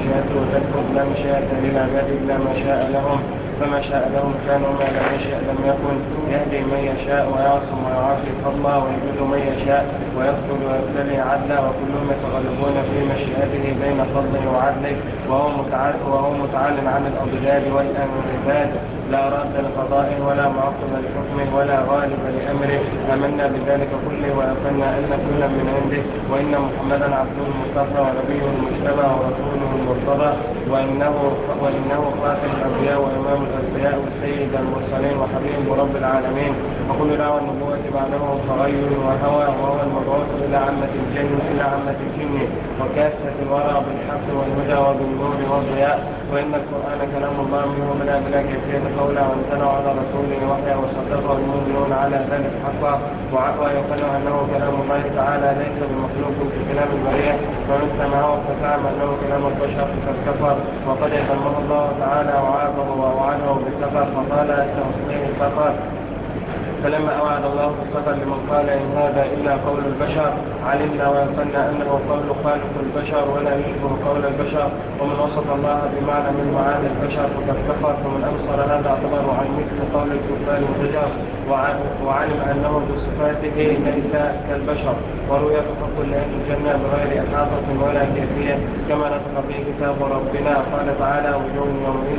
مشيئته تكتب لا مشيئة للعباد إلا ما شاء لهم، فما شاء لهم كان وما لم يشاء لم يكن. يهدي من يشاء ويعصم ويعافي فضلا ويذل من يشاء ويقتل ويبتلي عدلا، وكلهم يتغلبون في مشيئته بين فضله وعدله، وهو متعال عن الأضداد والأنباد، لا راد لقضائه ولا معقب لحكمه ولا غالب لأمره. آمنا بذلك كله ويقنا أن كلا من عنده، وإن محمدا عبده المصطفى ونبيه المجتبى ورسوله المرتضى، وإنه خاتم الأنبياء وإمام الأنبياء وسيد المرسلين وحبيب رب العالمين. وكل دعوى النبوة بعده تغير وهوى، وهو المبعوث إلى عامة الجن وكافة الورى بالحق والهدى وبالنور والضياء. وإن القرآن كلام الله منه بلا كيفية قولا، وانزله على رسوله وحيا وصدقه المؤمنون على ذلك حقا، ويقنع أنه كلام الله تعالى ليس بمخلوق في كلام البرية، ومن سمعه فزعم أنه كلام البشر فقد كفر، وقد ذمه الله تعالى وعاقبه ووعده بالسفر فقال سأصليه سفر. فلما أوعد الله بالسفر لمن قال إن هذا إلا قول البشر، علمنا ويقنا أنه قول خالق البشر ولا يشبه قول البشر، ومن وصف الله بمعنى من معاني البشر فقد كفر، فمن أبصر هذا اعتبر عن مثل قول الكفار وزجر، وعلم أنه بصفاته ليس كالبشر. ورؤية حق لأهل الجنة بغير إحاطة ولا كيفية، كما نطق به كتاب ربنا. قال تعالى وجوه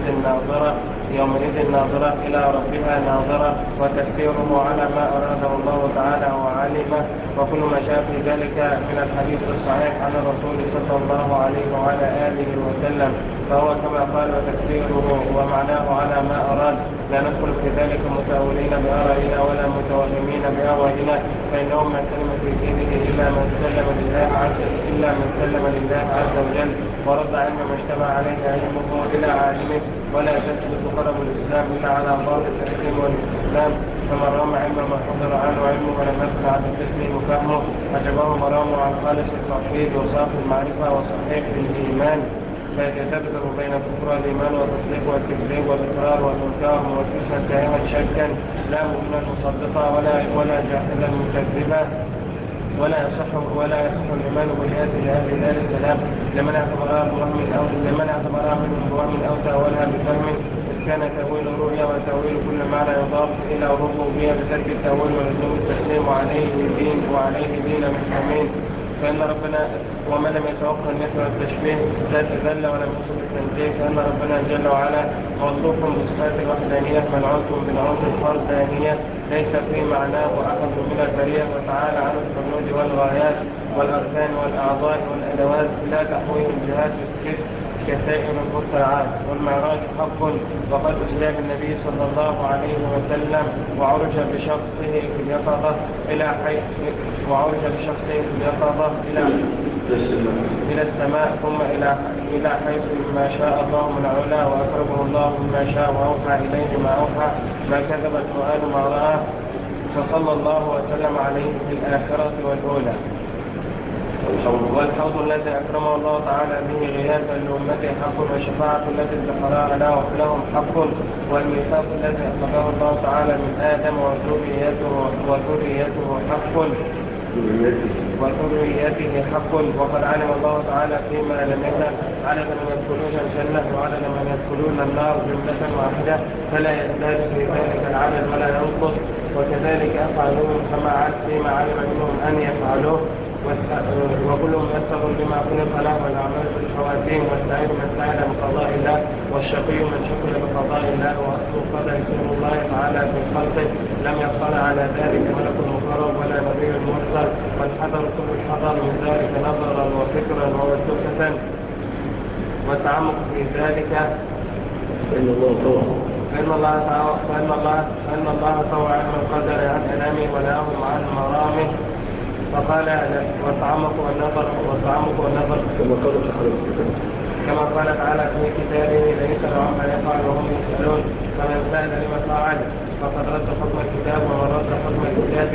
يومئذ ناظرة إلى ربها ناظرة، وتفسيره على ما أراده الله تعالى وعلمه، وكل ما جاء في ذلك من الحديث الصحيح عن الرسول صلى الله عليه وعلى آله وسلم فهو كما قال، وتفسيره ومعناه على ما أراد. لا ندخل في ذلك متأولين بآرائنا ولا متوهمين بأهوائنا، فإنهم ما سلم في دينه إلا من سلم لله عز وجل، ورد علم ما اشتبه عليه علمه إلى عالمه، ولا تثبت طلب الإسلام إلا على ظاهر التسليم والاستسلام. فمن رام علم ما حضر عنه علمه ولم يكن عن التسليم فهمه، أجبه مرامه عن خالص التوحيد وصافي المعرفة وصحيح الإيمان، فيتذبذب بين الكفر والإيمان والتصديق والتكذيب والإقرار والإنكار موسوسا كائنا شكا، لا مؤمنا مصدقا ولا جاحدا مكذبا، ولا يصح الإيمان بآيات لأهل دار السلام لمن اعتبرها منهم بوهم أو تأولها بفهم، إذ كان تأويل الرؤيا وتأويل كل معنى يضاف إلى الربوبية بترك التأويل ولزوم التسليم وعليه دين المسلمين. فإن ربنا ومن لم يتوقع النفي والتشبيه ذل ولم يصل التنزيه، فإن ربنا جل وعلا موصوف بصفات الوحدانية منعوت بنعوت الفردانية ليس في معناه أحد من البرية، وتعالى عن الحدود والغايات والأركان والأعضاء والأدوات لا تحويه الجهات الست كسائر المرتعات. والمعراج حق، وقد أسري بالنبي صلى الله عليه وسلم وعرج بشخصه في اليقظة إلى السماء ثم إلى حيث ما شاء الله من علا، وأقربه الله مما شاء وأوحى إليه ما أوحى، ما كذب الفؤاد ما رأى، فصلى الله وسلم عليه في الآخرة والأولى. والحوض الذي أكرمه الله تعالى به غياثا لأمته حق، والشفاعة التي ادخرها لهم حق، والميثاق الذي أخذه الله تعالى من آدم وذريته حق. وقد علم الله تعالى فيما لم يعلم عدد من يدخلون الجنة وعدد من يدخلون النار جملة واحدة، فلا يزداد في ذلك العدد ولا ينقص، وكذلك أفعلهم كما فيما علم منهم أن يفعلوه، وكلهم يسر لما خلق له من أعمال الخواتيم، والسعيد من سعد بقضاء الله، والشقي من شقي بقضاء الله. وأصل قدر علم الله تعالى في خلقه لم يحصل على ذلك ملك مقرب ولا نبي مرسل، والحذر كل الحذر من ذلك نظرا وفكرا ووسوسة، والتعمق في ذلك فإن الله طوع علم القدر عن أنامه ونهاهم عن مرامه، فقال والتعمق والنظر كما قال تعالى في كتابه ليس عما يفعل وهم يسألون، فمن سأل لما فعل فقد رد حكم الكتاب، ومن رد حكم الكتاب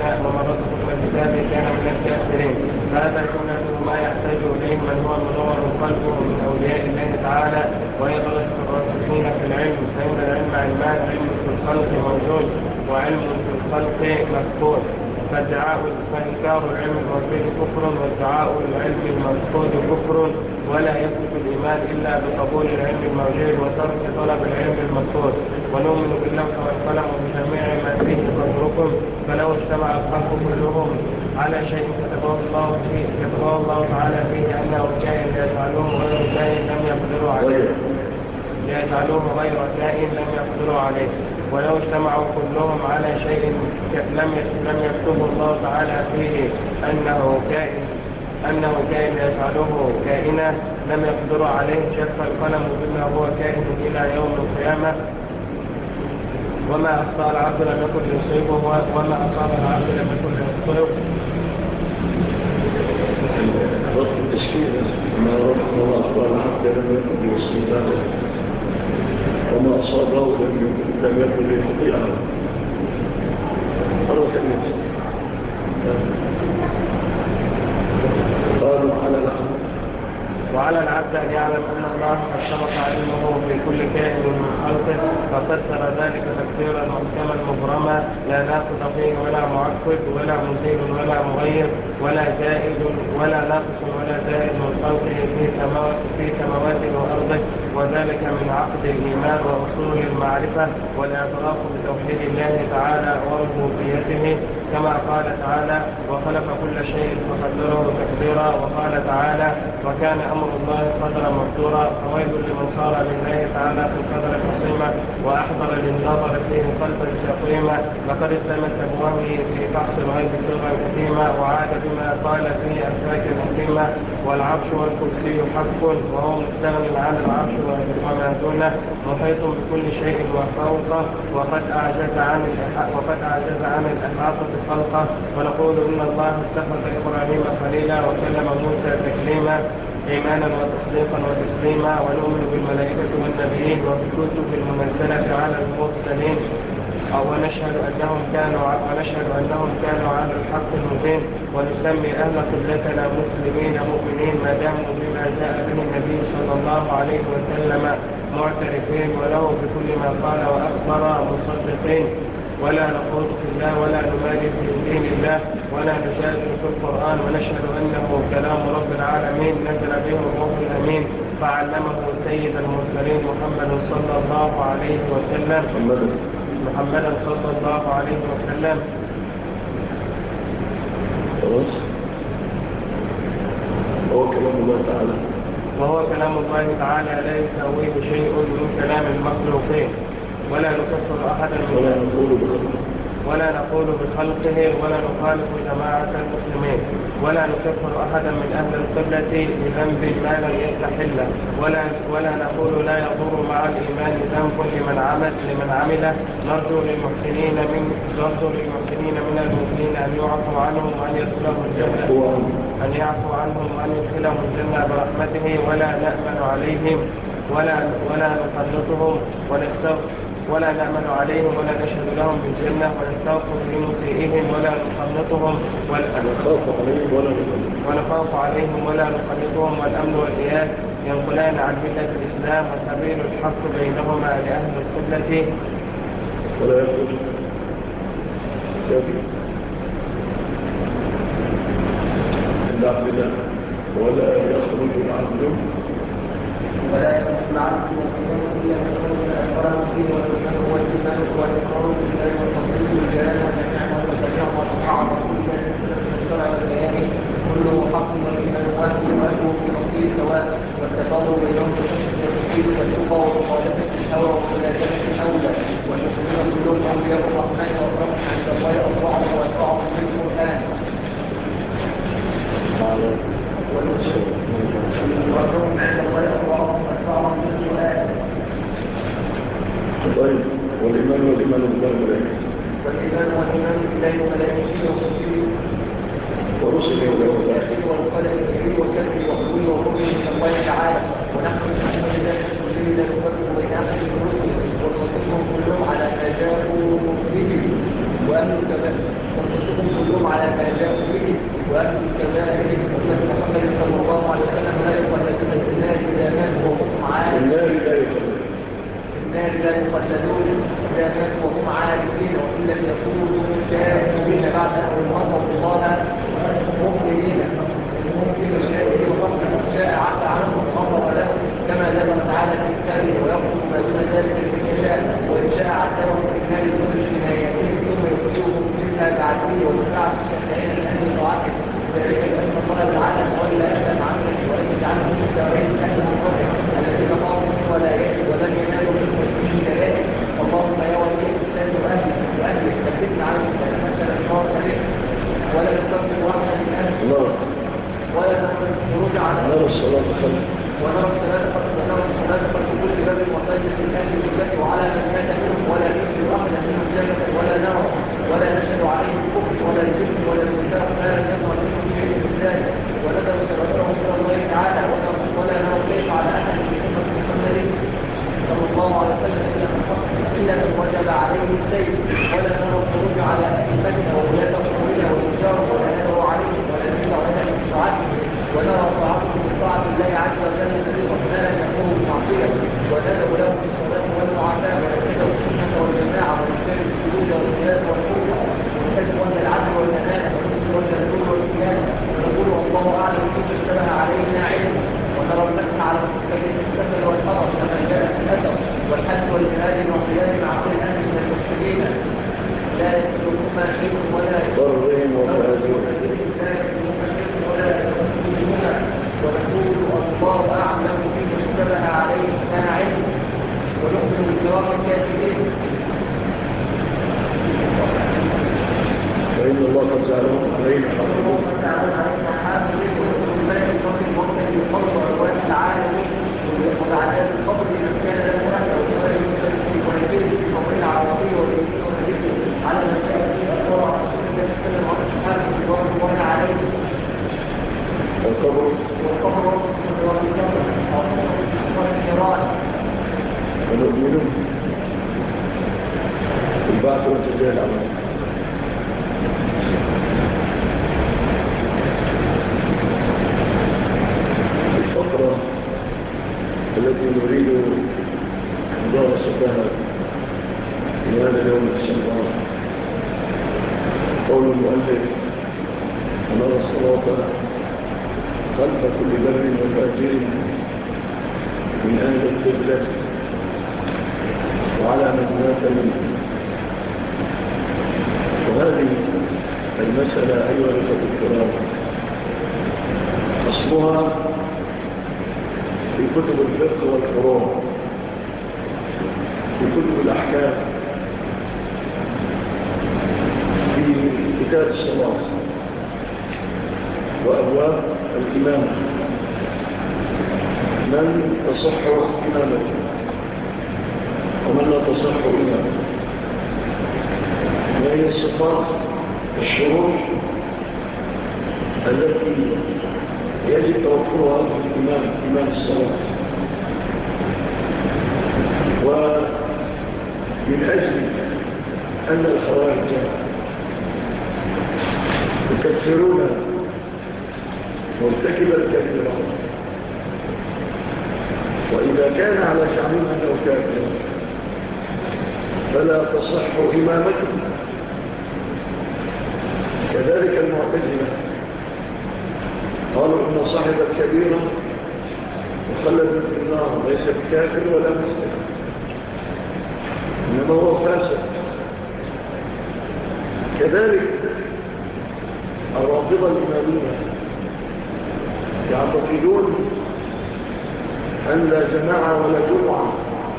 كان من الكافرين. فهذا جملة ما يحتاج إليه من هو منور قلبه من أولياء الله تعالى، وهي درجة الراسخين في العلم، فإن العلم علمان، علم في الخلق موجود وعلم في الخلق مفقود. فإنكار العلم الموجود كفر، وادعاء العلم المفقود كفر، ولا يثبت الإيمان إلا بقبول العلم الموجود وترك طلب العلم المفقود. ونؤمن باللوح والقلم وبجميع ما فيه صدركم، فلو اجتمع الخلق كلهم على شيء كتبه الله تعالى فيه أنه كائن ليجعلوه غير كائن لم يقدروا عليه، ولو اجتمعوا كلهم على شيء لم يكتبه الله تعالى فيه أنه كائن يجعله كائنا لم يقدروا عليه، جف القلم بما هو كائن إلى يوم القيامة. وما أخطأ العبد لم يكن ليصيبه، وما أصاب العبد لم يكن ليخطئه. رب التشكيل ما أخطأ العبد لم يكن ليصيبه، وما أصابه لم يكن ليخطئه. مرة ثانية قالوا وعلى العبد أن يعلم أن الله قد سبق علمه بكل كائن من خلقه، ففسر ذلك تفسيرا محكما مبرما لا ناقض فيه ولا معقد ولا مزيل ولا مغير ولا زائد ولا ناقص ولا زائد من خلقه في سماواته وأرضه، وذلك من عقد الإيمان وأصول المعرفة والاعتراف بتوحيد الله تعالى وربوبيته، كما قال تعالى: وخلق كل شيء فقدره تقديرا. وقال تعالى: وكان أمر الله قدرا مقدورا. فويل لمن صار لله تعالى في القدر قسيما، وأحضر للنظر فيه قلبا سقيما، لقد التمس بوهمه في فحص الغيب سرا كتيما، وعاد بما قال فيه أفاكا أثيما. والعرش والكرسي حق، وهو مستغن عن العرش وما دونه، محيط بكل شيء وفوقه، وقد أعجز عن الإحاطة خلقه. ونقول إن الله اتخذ إبراهيم خليلا وكلم موسى تكليما، إيمانا وتصديقا وتسليما. ونؤمن بالملائكة والنبيين وبالكتب المنزلة على المرسلين، ونشهد أنهم كانوا على الحق المبين. ونسمي أهل قبلتنا مسلمين مؤمنين ما داموا بما جاء به النبي صلى الله عليه وسلم معترفين، وله بكل ما قال وأخبر مصدقين. ولا نخوض في الله ولا نبالي في دين الله ولا نجادل في القرآن، ونشهد أنه كلام رب العالمين نزل به الروح الأمين فعلمه سيد المرسلين محمدا صلى الله عليه وسلم. وهو كلام الله تعالى لا يساويه شيء من كلام المخلوقين. ولا نكفر أحدا ولا نقول بخلقه، ولا نخالف جماعة المسلمين، ولا نكفر أحدا من أهل القبلة بذنب ما لم يستحله، ولا نقول لا يضر مع الإيمان ذنب لمن عمله. نرجو للمحسنين من المؤمنين أن يعفو عنهم وأن يدخلهم الجنة برحمته، ولا نأمن عليهم ولا نأمن عليهم ولا نشهد لهم بالجنة، ونستغفر لمسيئهم ولا نخلطهم والأمن والإياس ينقلان عن ملة الإسلام، وسبيل الحق بينهما لأهل القبلة ولا يخرج العبد ولا يخرج العبد إلا من الأكرم فيه والإيمان والإيمان والإقرار بالله والتصديق والجلال والنعمة والتبع والطاعة وكل ما ينزل من الشرع والبيان كله حق، والإيمان واحد وأهله في أصله سواء، والتفاضل بينهم بالحسن والتوحيد والتقى ومخالفة الهوى وملازمة الأولى، والمسلمين كلهم أولياء الرحمن وأقربهم عند الله أطاعهم وأطاعهم في القرآن. والمسلمين عند الله أطاعهم وأطاعهم في القرآن. طيب، والإيمان بالله وملائكته وكتبه ورسله والقدر الكريم وكتبه وحلوه وحكمه من الله تعالى. ونحن نحن بذلك كله لا نفرق بين أحد من رسله، ونصدقهم كلهم على ما جاءوا به، وأهل الكبائر أمة محمد صلى الله عليه وسلم لا يقلدون في النار إذا ماتوا وهم عارفين، وإن لم يكونوا كافرين بعد أول مرة قضاها مؤمنين ممكن شيء وقبل أن شاء عفى عنه وغفر له كما ذكر تعالى في كتابه ويغفر ما دون ذلك لمن يشاء وإن شاء عذبهم في النار دون جنايتهم ثم يخرجهم منها بعدين ويدفعهم الشافعين من أهل طاعته ذلك بأن الله تعالى تولى أبدا عنهم ولم يجعلهم مستوعبين أهل المنطقة الذين قاموا من ولايته ولم ينالوا منه الهدايات اللهم يا ولي الإسلام وأهله ثبتنا على المسلمة الخاصة به ولا نكفر واحدا من أهله ولا نقل الخروج على نرى الصلاة خلق ونرى الصلاة في كل باب وطيب في الأهل والبيت وعلى من مات منهم ولا نشهد أحدا منهم جنة ولا نار ولا نشهد عليه الكفر ولا الجبن ولا النفاق ما لم يظهر منهم شيء من ذلك ونذر سرتهم إلى الله تعالى ولا نرى كيف على أحد من أمة محمد صلى الله عليه وسلم إلا من وجب عليه السيد ولا نرى الخروج على أئمتنا وولاة أمورنا والتجار ولا نرى عليهم ولا نرى على طاعتهم ونرى طاعتهم بطاعة الله عز وجل فريضة ما لم يكونوا بمعصية وندعو لهم بالصلاة والمعافاة ونتبع السنة والجماعة ونجتنب الخروج والقياس والخروج ونحب وجه العدل والأمانة ونحب وجه النور والإيمان ونقول الله أعلم كيف اشتبه علينا علم ونرى المسح على المستقيم السفل والحرم كما جاء في الأثر والحج والجهاد والقيام مع كل أهل من المسلمين لا يسلكهما شيء ولا ضرهم وفاجرهم ونقول الله أعلم بما اشتبه عليه ما علم ونؤمن بالكرام الكاتبين فإن الله قد جعلهم علينا حافظين الملك الفضل الموكل بالفضل وأرواح العالمين وبعدات الفضل من كان له أهل وسؤال المسلمين ويجب في فضل العربي والدين والذكر على المسائل الله رسول الله صلى الله عليه وسلم رضوان الله عليه والقبر والقراءة ونؤمن بالبعث وانتزاع العمل الفقرة التي نريد مدارستها في هذا اليوم الشهر قول المؤلف ونرى الصلاة خلف كل بر وفاجر من أهل القبلة وعلى من مات منه. وهذه المسألة أيها الأخوة الكرام أصلها في كتب الفقه والفروع في كتب الأحكام في كتاب الصلاة وأبواب الإمامة من تصح إمامته ومن لا تصح إمامته ما هي الصفات الشروط التي يجب توفرها في إمام الصلاة ومن أجل أن الخوارج يكفرون مرتكب الكبيرة وإذا كان على شعبهم أنه كافر فلا تصح إمامته. كذلك المعتزلة قالوا إن صاحب الكبيرة مخلد في النار ليس بكافر ولا مسلم إنما هو فاسد. كذلك الرافضة الإمامية يعتقدون أن لا جماعة ولا جمعة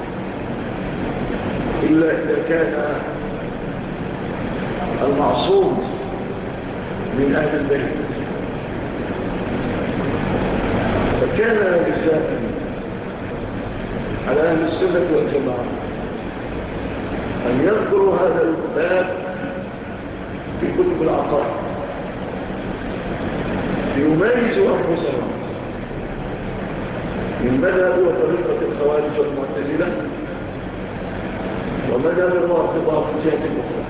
إلا إذا كان المعصوم من أهل البيت. فكان رسالة على أهل السنة والجماعة أن يذكروا هذا الباب في كتب العقائد ليميزوا أنفسهم من مذهب وطريقة الخوارج والمعتزلة ومذهب الرافضة من جهة أخرى.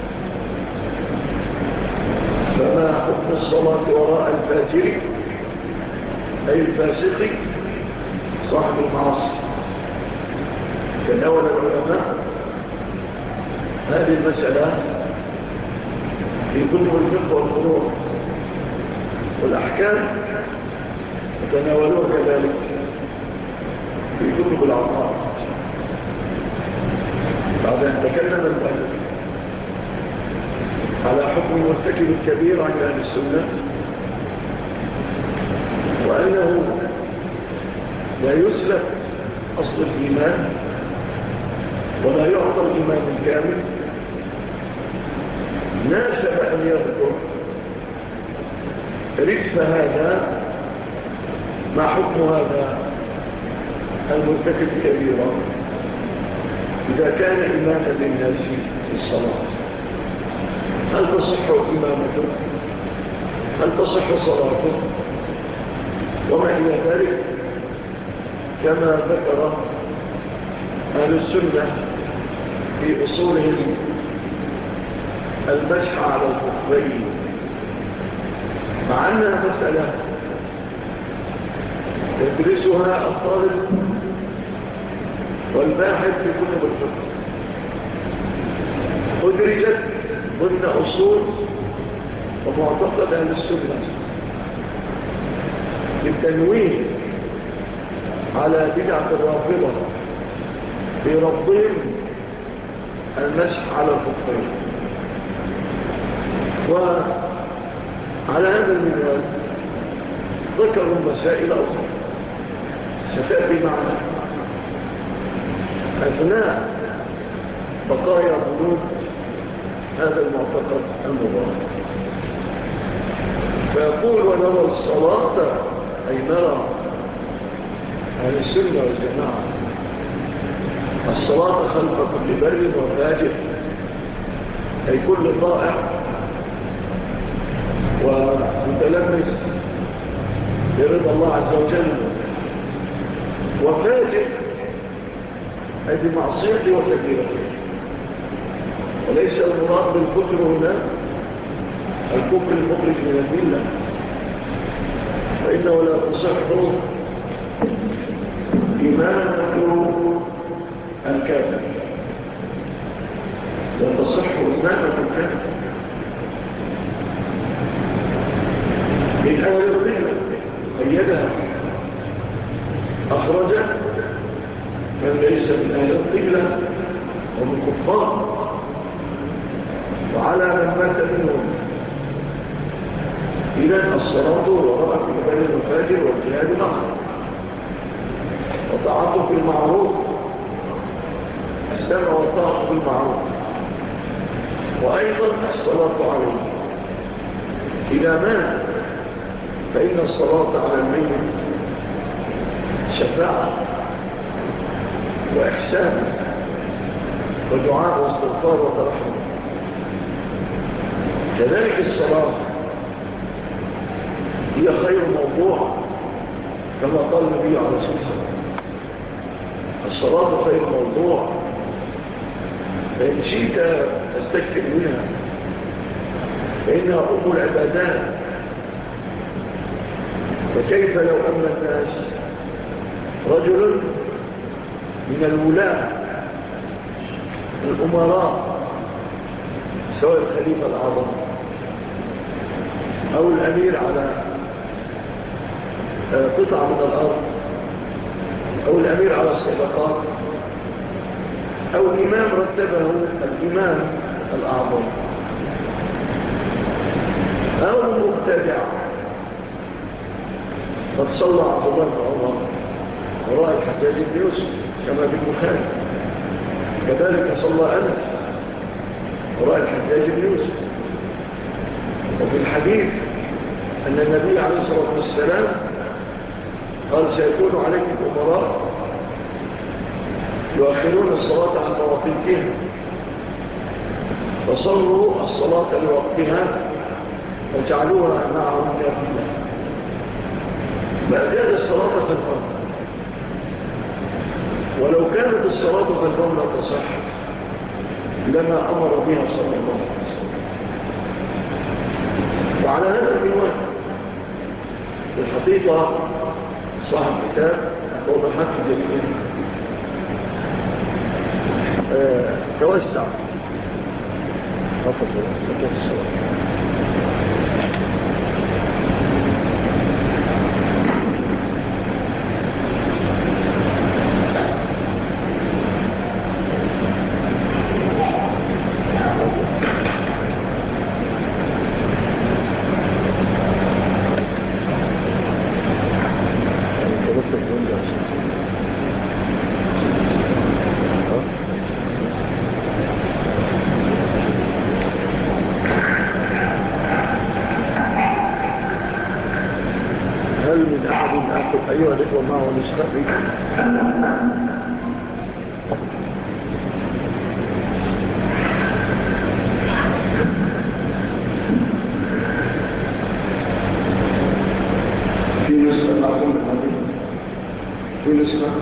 فما حكم الصلاة وراء الفاجر أي الفاسق صاحب المعاصي؟ تناول العلماء هذه المسألة في كتب الفقه والفروع والأحكام، يتناولون كذلك في كتب العقائد. بعد أن تكلم المؤلف على حكم مرتكب الكبير عند أهل السنة، وأنه لا يسلب أصل الإيمان ولا يعطى الإيمان الكامل، ناسب أن يذكر رجف هذا ما حكم هذا المرتكب كبيرا إذا كان إماما للناس في الصلاة. هل تصح إمامته؟ هل تصح صلاته؟ وما إلى ذلك، كما ذكر أهل السنة في أصولهم المسح على الخفين، مع أنها مسألة يدرسها الطالب والباحث في كتب الفقه، أدرجت ضمن أصول ومعتقد أهل السنة بالتنويه على بدعة الرافضة في ربهم المسح على الخفين. وعلى هذا المنوال ذكروا مسائل أخرى ستأتي معنا أثناء بقايا بنود هذا المعتقد المبارك. فيقول: ونرى الصلاة، أي نرى أهل السنة والجماعة الصلاة خلف كل بر وفاجر، أي كل طائع ومتلمس برضا الله عز وجل، وفاجر أي بمعصيته وكبيرته. وليس المراد بالكفر هنا الكفر المخرج من الملة، فإنه لا تصح إمامة الكافر، لا تصح إمامة الكافر من أهل القبلة، قيدها أخرج من ليس من أهل القبلة ومن كفار، وعلى من مات منهم. إذن الصلاة وراء في بر الفاجر والجهاد معه، وطاعته في المعروف، السمع والطاعة في المعروف، وأيضا الصلاة عليه إذا مات، فإن الصلاة على الميت شفاعة وإحسان ودعاء واستغفار وترحم. كذلك الصلاة هي خير موضوع، كما قال النبي عليه الصلاة والسلام: الصلاة خير موضوع، فإن شئت أستكثر منها، فإنها أم العبادات. وكيف لو أن الناس رجل من الولاة الأمراء، سواء الخليفة الأعظم أو الأمير على قطعة من الأرض أو الأمير على الصدقات أو الإمام رتبه الإمام الأعظم أو مبتدع، قد صلى عبد الله بن عمر وراء الحجاج بن يوسف كما في البخاري، كذلك صلى أنس وراء الحجاج بن يوسف. وفي الحديث أن النبي عليه الصلاة والسلام قال: سيكون عليكم أمراء يؤخرون الصلاة عن مواقيتها، فصلوا الصلاة لوقتها وجعلوها معهم نافلة، فأزاد الصلاة خلفهم. ولو كانت الصلاة خلفهم لا تصح لما أمر بها صلى الله عليه وسلم. وعلى هذا المنوال الحقيقة صاحب كتاب توضحات جميلة توسع فقط الصلاة. هل من أحد أيها الإخوة معه نسخة؟ في نسخة معكم؟ في نسخة؟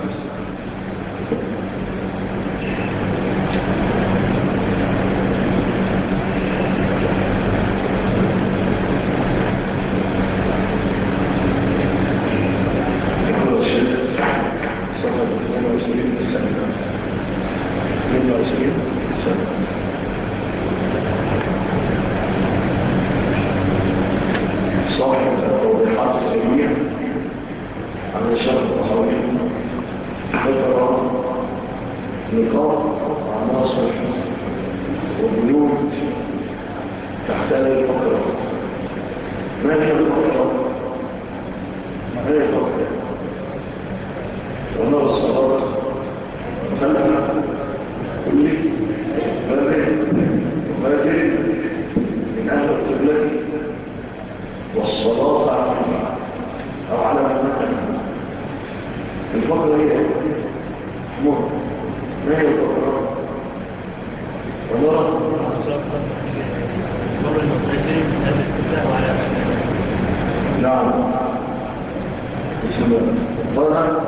صاحب التوضيحات العلمية عن شرح الطحاوي ذكر نقاط عناصر وبنود تحتاج الفقرة. ما هي الفقرة؟ ما هي الفقرة؟ ونرى الصلاة خلق كل ماذا من أهل القبلة والصلاة على أو على المكان. الفقرة هي مر. ما هي الفقرة؟ ونرى مر المتجرين من أهل القبلة وعلى مكان. نعم. بسم الله. قال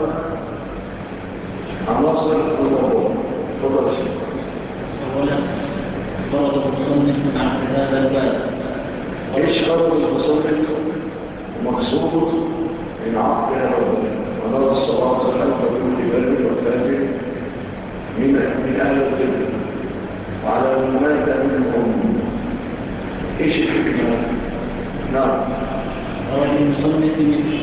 عناصر الموضوع. تفضل الشيخ. أولا فرض المصنف من عقد هذا الباب. ايش غرض المصنف ومقصوده من عقد هذا الباب؟ ونرى الصلاة خلف كل باب وكافر من أهل القبلة وعلى الممات منهم. ايش الحكمة؟ نعم. غرض المصنف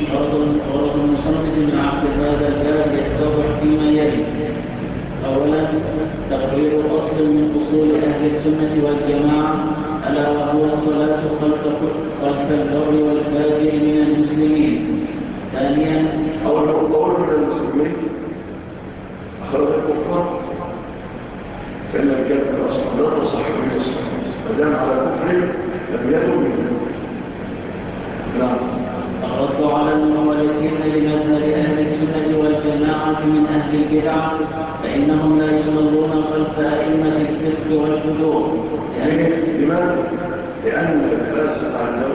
من عقد هذا الباب يتضح فيما يلي. أولا تقرير أصل من أصول أهل السنة والجماعة ألا وهو الصلاة خلف البر والفاجر من المسلمين. ثانيا أول من المسلمين أخرج الكفار فإن الكلمة أصلا لا تصح من الصحيح فدام على كفر لم يكن منه. نعم. الرد على المخالفين لمذهب أهل السنة والجماعة من أهل البدع فإنهم لا يصلون خلف أئمة الفسق والفجور. لماذا؟ لأن الفاسق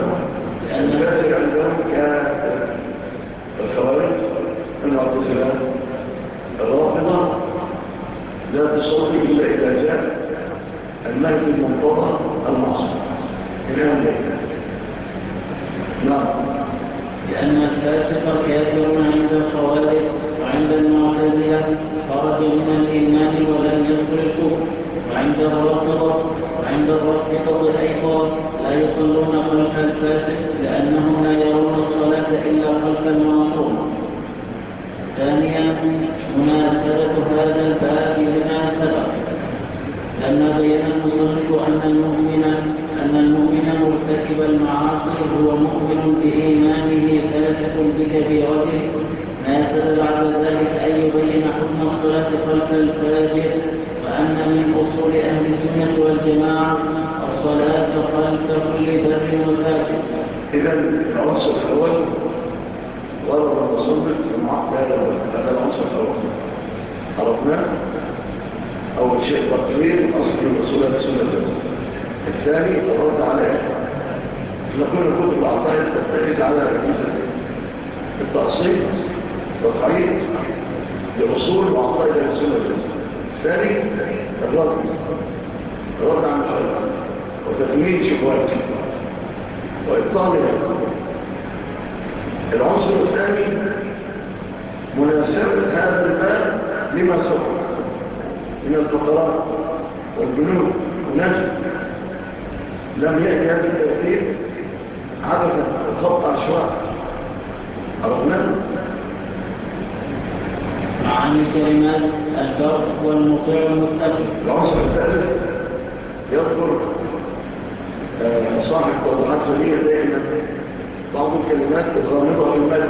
عندهم كالخوارج المعتزلة الرافضة لا تصلي إلا إذا جاء المهدي المنتظر المعصوم. نعم. لأن الفاسق كافر عند الخوارج وعند المعتزلة خرج من الإيمان ولم يدخل الكفر، وعند الرافضة أيضا لا يصلون خلف الفاسق لأنهم لا يرون الصلاة إلا خلف المعصوم. ثانيا مناسبة هذا الباب لما سبق لما بين المصنف أن المؤمن مرتكب المعاصي هو مؤمن بإيمانه فاسق بكبيرته ناسب بعد ذلك أن يبين حكم الصلاة خلف الفاجر وأن من أصول أهل السنة والجماعة الصلاة خلف كل بر وفاجر. إذا العنصر الأول ورد المصنف مع هذا العنصر الأول عرفنا أول شيء تقرير أصل الأصول السنة. الثاني الرد على نقول كتب العطايا ترتكز على ركيزة التأصيل والتقعيد لأصول وعطايا السنة. الثاني الرد عن الخلق وتكميل شبهات وإبطالها. العنصر الثاني مناسبة هذا الباب لما سبق من الفقرات والبنود مناسب لم يأتي هذا الترتيب عبثا وخط عشواء. عرفنا؟ معاني الكلمات البر والمطيع المتقي. العنصر الثالث يذكر صاحب توضيحات جميلة دائما بعض الكلمات الغامضة في المدى.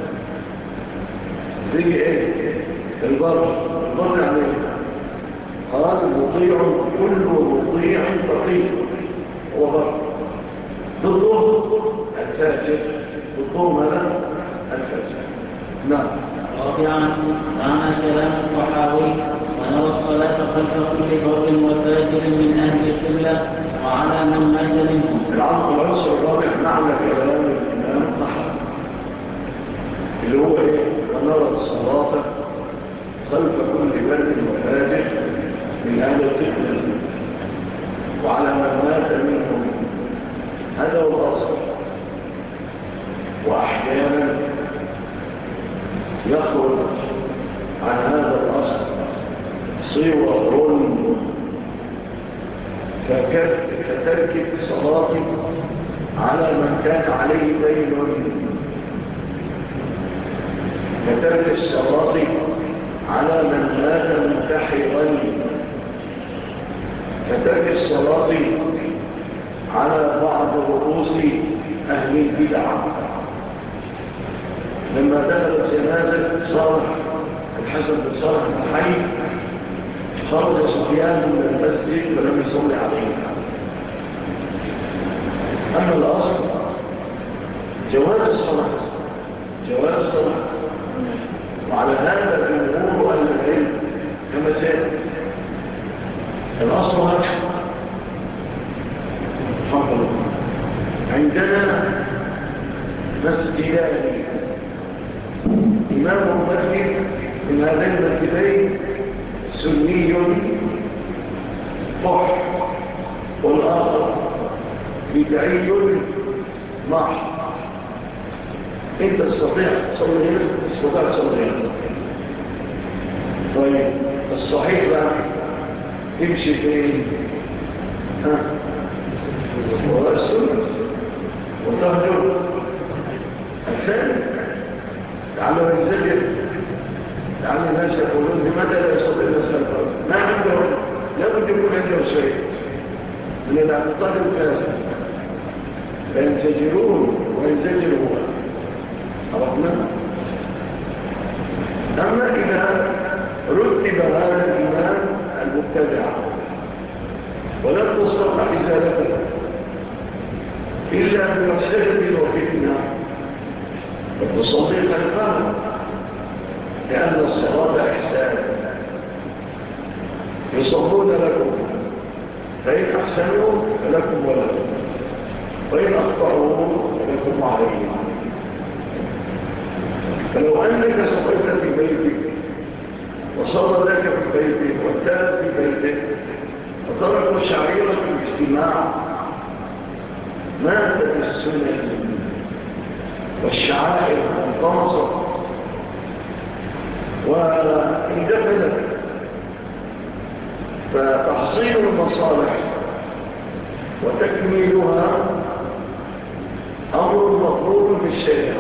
تيجي ايه؟ البر يعني قال مطيع، كل مطيع تقي هو بر. ضده الفاجر، ضده ماذا؟ الفاجر. نعم. رابعا معنى كلام الطحاوي ونرى الصلاة خلف كل بر وفاجر من أهل القبلة وعلى من مات منهم. العنصر الرابع معنى كلام الإمام الطحاوي اللي هو ايه؟ ونرى الصلاة خلف كل بر وفاجر من أهل القبلة وعلى من مات منهم. هذا هو الأصل. وأحيانا يخرج عن هذا الأصل صور كترك الصلاة على من كان عليه دين، كترك الصلاة على من مات منتحرا، كترك الصلاة على بعض رؤوس أهل البدع. لما دخلت جنازة صالح الحسن بن صالح الحي خرج سفيان من المسجد ولم يصلي عليه. أما الأصل جواز الصلاة، جواز الصلاة، وعلى هذا جمهور أهل العلم كما سيأتي. الأصل هذا عندنا مسجدان، إمام المسجد من هذين المسجدين سني طح، والآخر بدعي محض. انت تستطيع تصلي هنا، تستطيع تصلي هنا. طيب الصحيح بقى تمشي فين؟ وراء السنة وتهجر الثاني. لعله ينزل، لعل الناس يقولون لماذا لا يصلي الناس الفرد؟ ما عنده، لا بد يكون عنده شيء من الاعتقاد الفاسد فينزجرون وينزجرون. عرفنا؟ أما إذا رتب هذا الإمام المبتدع ولم تستطع إزالته إلا بمفسدة وفتنة فتصلي خلفه، لأن الصلاة إحسان. يصلون لكم فإن أحسنوا فلكم ولكم، وإن أخطأوا فلكم عليهم. فلو أنك صليت في بيتك وصلى لك في بيتك وابتلت في بيتك وتركوا شعيرة الاجتماع ماتت السنة والشعائر انطمست واندفنت. فتحصيل المصالح وتكميلها أمر مطلوب في الشريعة.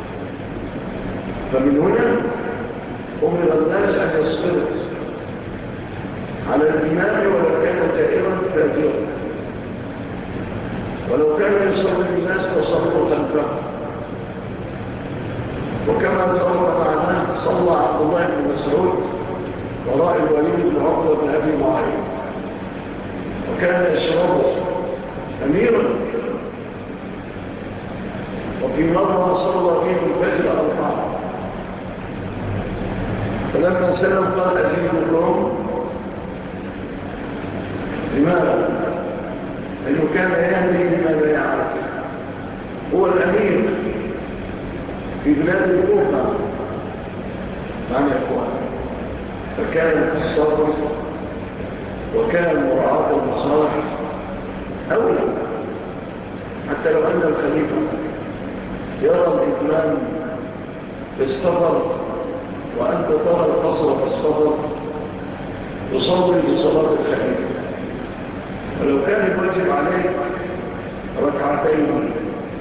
فمن هنا أمر الناس أن يصبروا على الإمام ولو كان جائرا فاجرا، ولو كان يصلي الناس فصلوا خلفه. وكما ذكر معنا صلى عبد الله بن مسعود وراء الوليد بن عقبة بن أبي معاوية، وكان يشربه أميرا. وفي مرة صلى فيه الفجر 4، فلما سلم قال أزيدكم. لماذا؟ لأنه كان يهدي بما لا يعرف. هو الأمير في بلاد الكوفة معنى الإخوان، فكان الصبر وكان مراعاة المصالح أولى. حتى لو أن الخليفة يرى الإتمام بالسفر وأنت ترى القصر بالسفر تصلي بصلاة الخليفة، ولو كان الواجب عليك ركعتين،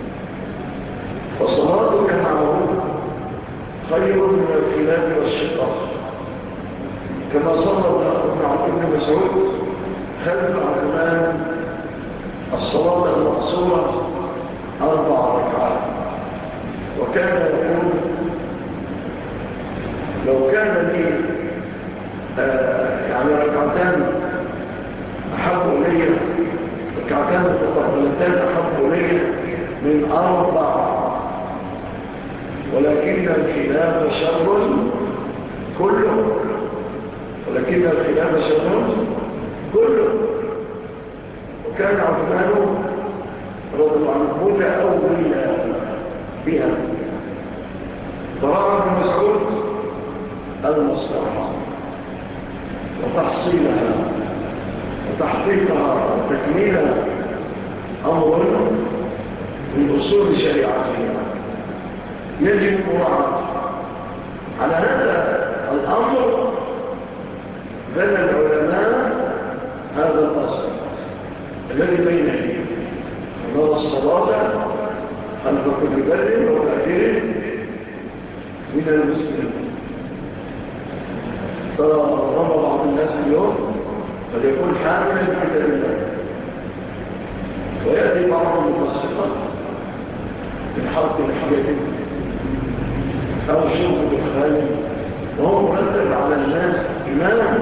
وصلاتك معه خير من الخلاف والشقاق، كما صلى ابن مسعود خلف عثمان الصلاة المقصورة 4 ركعات، وكان يقول لو كان لي يعني ركعتان أحب إلي، ركعتان متقبلتان أحب إلي من 4، ولكن الخلاف شر كله، ولكن الخلاف شر كله. وكان عثمان رضي الله عنه متأولا بها، فرأى ابن مسعود المصلحة وتحصيلها وتحقيقها وتكميلها أمر من أصول شريعتنا يجب مراعاته. على هذا الأمر بنى العلماء هذا الأصل الذي بين يديه، نرى الصلاة خلف كل بر وفاجر من المسلمين. ترى بعض الناس اليوم قد يكون حاملا كتاب الله، ويأتي بعض المفسقات من حرق لحيته أو شرب بالخالي، وهو مرتب على الناس إمام،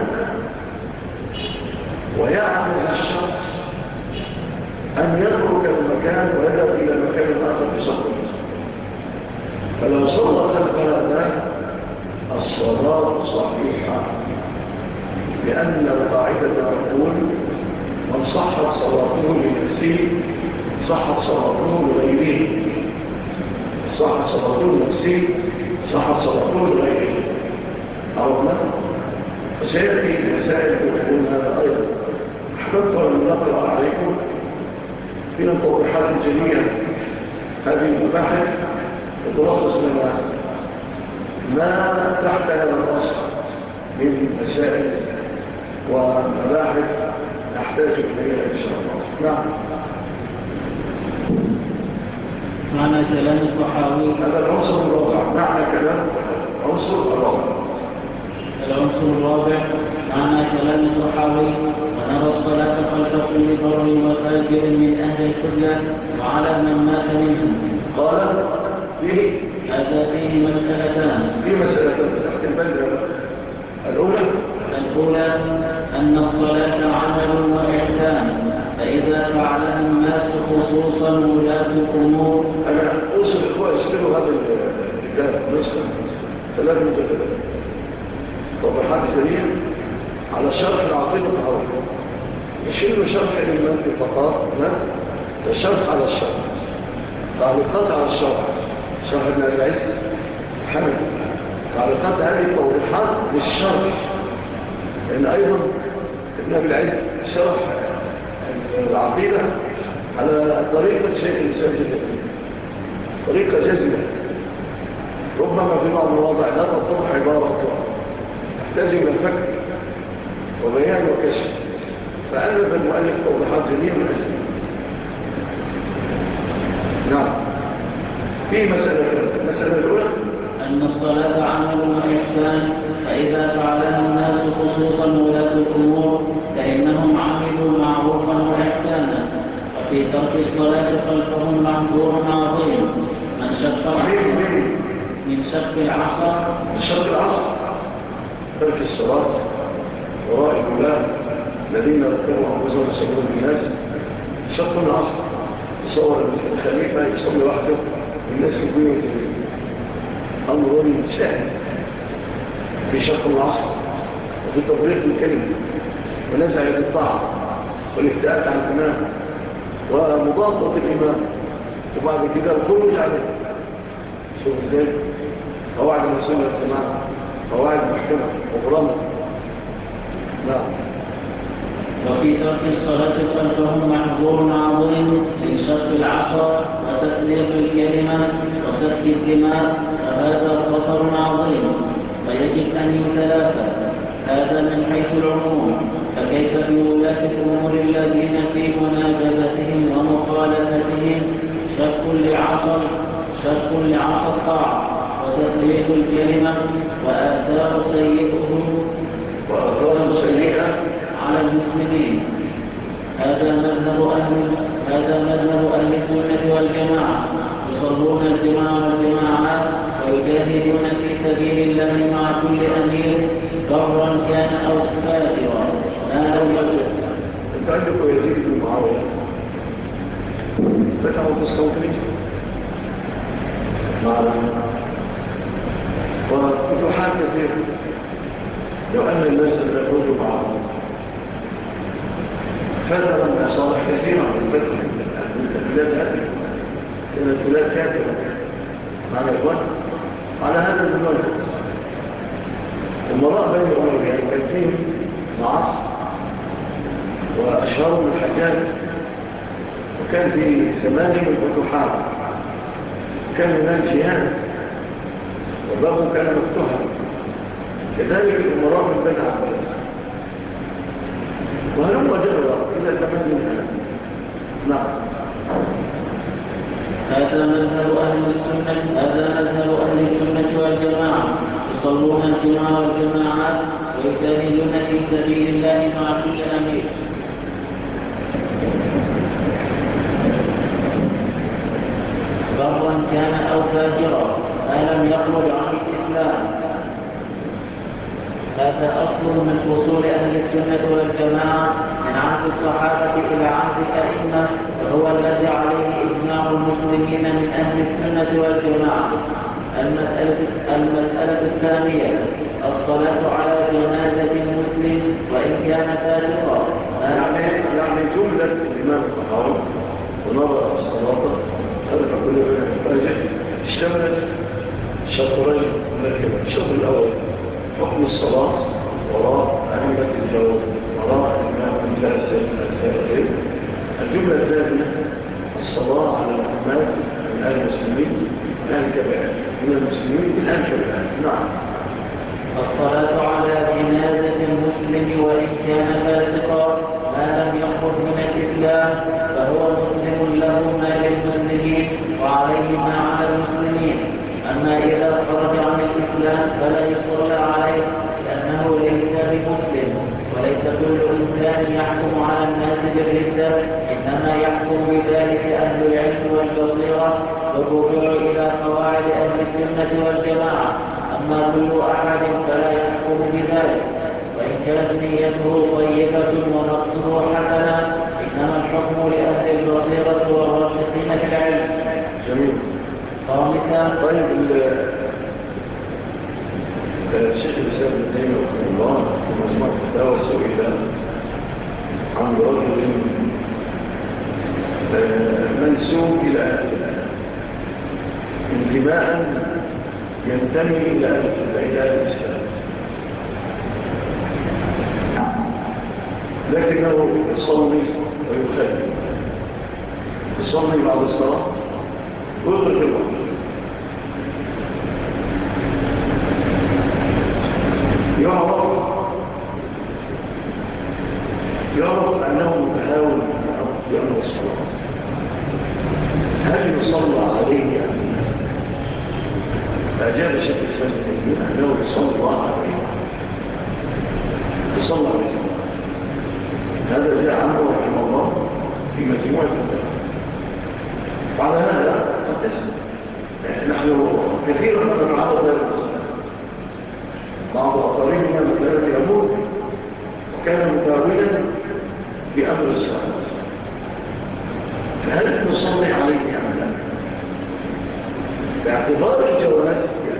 ويعمل الشخص أن يترك المكان ويذهب إلى مكان آخر بصدره. فلو صلى خلف هذا الصلاة صحيحة، لأن القاعدة تقول من صحت صلاته لنفسه صحت صلاته لغيره، صحت صلاته لنفسه صحت صلاته لغيره. عرفنا؟ فسيأتي مسائل تقول هذا أيضا. أحببت أن نقرأ عليكم في التوضيحات الجميلة هذه المباحث وتلخص لنا ما تحت هذا الأصل من مسائل ومباحث نحتاج إليها إن شاء الله. نعم. معنى كلام الطحاوي هذا العنصر الرابع. معنى كلام العنصر الرابع. العنصر الرابع معنى كلام الطحاوي: ونرى الصلاة خلف كل بر وفاجر من أهل القبلة وعلى من مات منهم. قال فيه هذا فيه مسألتان. في مسألتان تحت البلد. الأولى أن الصلاة عمل وإحسان، فإذا فعلها الناس خصوصا ولاة الأمور. أنا أوصل إخوة يشتروا هذا الكتاب نسخة 3 مجلدات توضيحات سريعة على شرح العقيدة الطحاوي. يشيلوا شرح الإمام فقط، لا ده شرح على الشرح، تعليقات على الشرح، شرح ابن العز حمد، تعليقات هذه التوضيحات للشرح، لأن أيضا ابن أبي العز شرح العقيدة على طريقة شيخ الإسلام جدا، طريقة جزمة، ربما في بعض الوضع لا تطرح عبارة تحتاج إلى فك وبيان وكشف، فألف المؤلف توضيحات جميلة من أجل. نعم. في مسألة الأولى أن الصلاة عمل وإحسان، فإذا فعلها الناس خصوصا ولاة الأمور فإنهم عملوا معروفا وإحسانا، وفي ترك الصلاة خلفهم معذور عظيم. من شق العصر ترك الصلاة وراء الولاة الذين ركبوا أنفسهم يصلون بالناس شق العصر. تصور الخليفة يصلي وحده والناس يقولوا أمر شاهد في شق العصر وفي تطبيق الكلمة ونزع الطاعة والابتعاد عن الإمام ومضاطة الإمام، وبعد كده الخروج عليه. شوف ازاي قواعد المسؤولية والجماعة، قواعد محكمة وبرامج. نعم. وفي ترك الصلاة خلفهم محظور عظيم من شق العصا وتطليق الكلمة وسفك الدماء، وهذا خطر عظيم ويجب أن يتلافى. هذا من حيث العموم. فكيف بولاة الأمور الذين في منابذتهم ومخالفتهم شك لعصى الطاعة وتطبيق الكلمة وآثار سيئة على المسلمين. هذا مذهب أهل السنة والجماعة، يصلون الجماعات ويجاهدون في سبيل الله مع كل أمير برا كان أو فاجرا. لا يوجد تعلق يزيد بن معاوية فتحوا المستوطنين وفتوحات كثيرة. لو أن الناس يخرجوا معهم فترة مصالح كثيرة من فترة البلاد هذه كانت بلاد كافرة معنى إخوان على هذا الزمان. ومراء بين الأمريكان كان فيهم معاصر وأشهرهم الحجاج، وكان في زمانهم الفتوحات، كان هناك جهاد وبابه كان مفتوحا. كذلك الأمراء من بين عباس وهلم جرى إلى زمان منها. نعم. هذا مذهب أهل السنة والجماعة، يصلون الجمعة والجماعات ويجاهدون في سبيل الله مع كل أمير. برا كان أو فاجرا ما لم يخرج عن الإسلام. هذا أصل من أصول أهل السنة والجماعة من عهد الصحابة إلى عهد الأئمة، وهو الذي عليه إجماع المسلمين من أهل السنة والجماعة. المسألة الثانية الصلاة على جنازة المسلم وإن كان فاسقا. يعني جملة الإمام الطحاوي ونظر الصلاة خلف كل بين الفاجر اشتملت شطرين مركبة. الشطر الأول حكم الصلاة وراء أئمة الجو وراء الإمام الفاسق الفاسق. الجملة الثانية الصلاة على الأمات من أهل المسلمين من أهل الكبائر من المسلمين من أهل الكبائر. نعم. الصلاة على جنازة المسلم وإن كان فاسقا ما لم يخرج من الإسلام فهو مسلم له ما للمسلمين وعليه ما على المسلمين. أما إذا خرج عن الإسلام فلا يصلى عليه لأنه ليس بمسلم. وليس كل إنسان يحكم على الناس بالردة، إنما يحكم بذلك أهل العلم والبصيرة والرجوع إلى قواعد أهل السنة والجماعة. أما كل أحد فلا يحكم بذلك، وإن كانت نيته طيبة ومقصده حسنا إنما الحكم لأهل البصيرة والراسخين في العلم. جميل. طيب الشيخ الإسلام ابن تيمية رحمه الله في مجموعة فتاوى سئل عن رجل منسوب إلى انتماء ينتمي إلى الإسلام لكنه يصلي ويخالف، يصلي بعد الصلاة ويغرق الوقت. يعرف أنه متهاون بأمر الصلاة. هل يصلى عليه أم لا؟ فأجاب شيخ الإسلام ابن تيمية أنه يصلى عليه، يصلى عليه. هذا جاء عنه رحمه الله في مجموعة الفتاوى. وعلى هذا نحن كثيرا ما نتعرض ذلك الإسلام. بعض أطارينا مثلا يموت وكان متاولا بأمر الصلاة، فهل نصلي عليه أم لا؟ باعتبار الجواز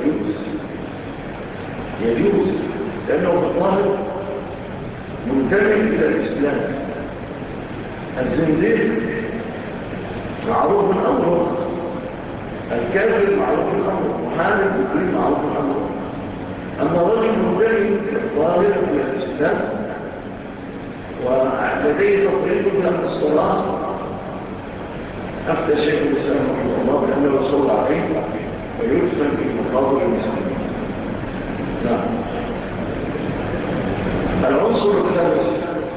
يجوز لأنه الطالب منتمي إلى الإسلام. الزنديق معروف الأمر، الكافر معروف الأمر، محارب الدين معروف الأمر. أما رجل منتمي الطالب إلى الإسلام ولديه تفريط بأمر الصلاة أفتى شيخ الإسلام رحمه الله بأنه يصلى عليه ويدفن في مقابر المسلمين. نعم. العنصر الخامس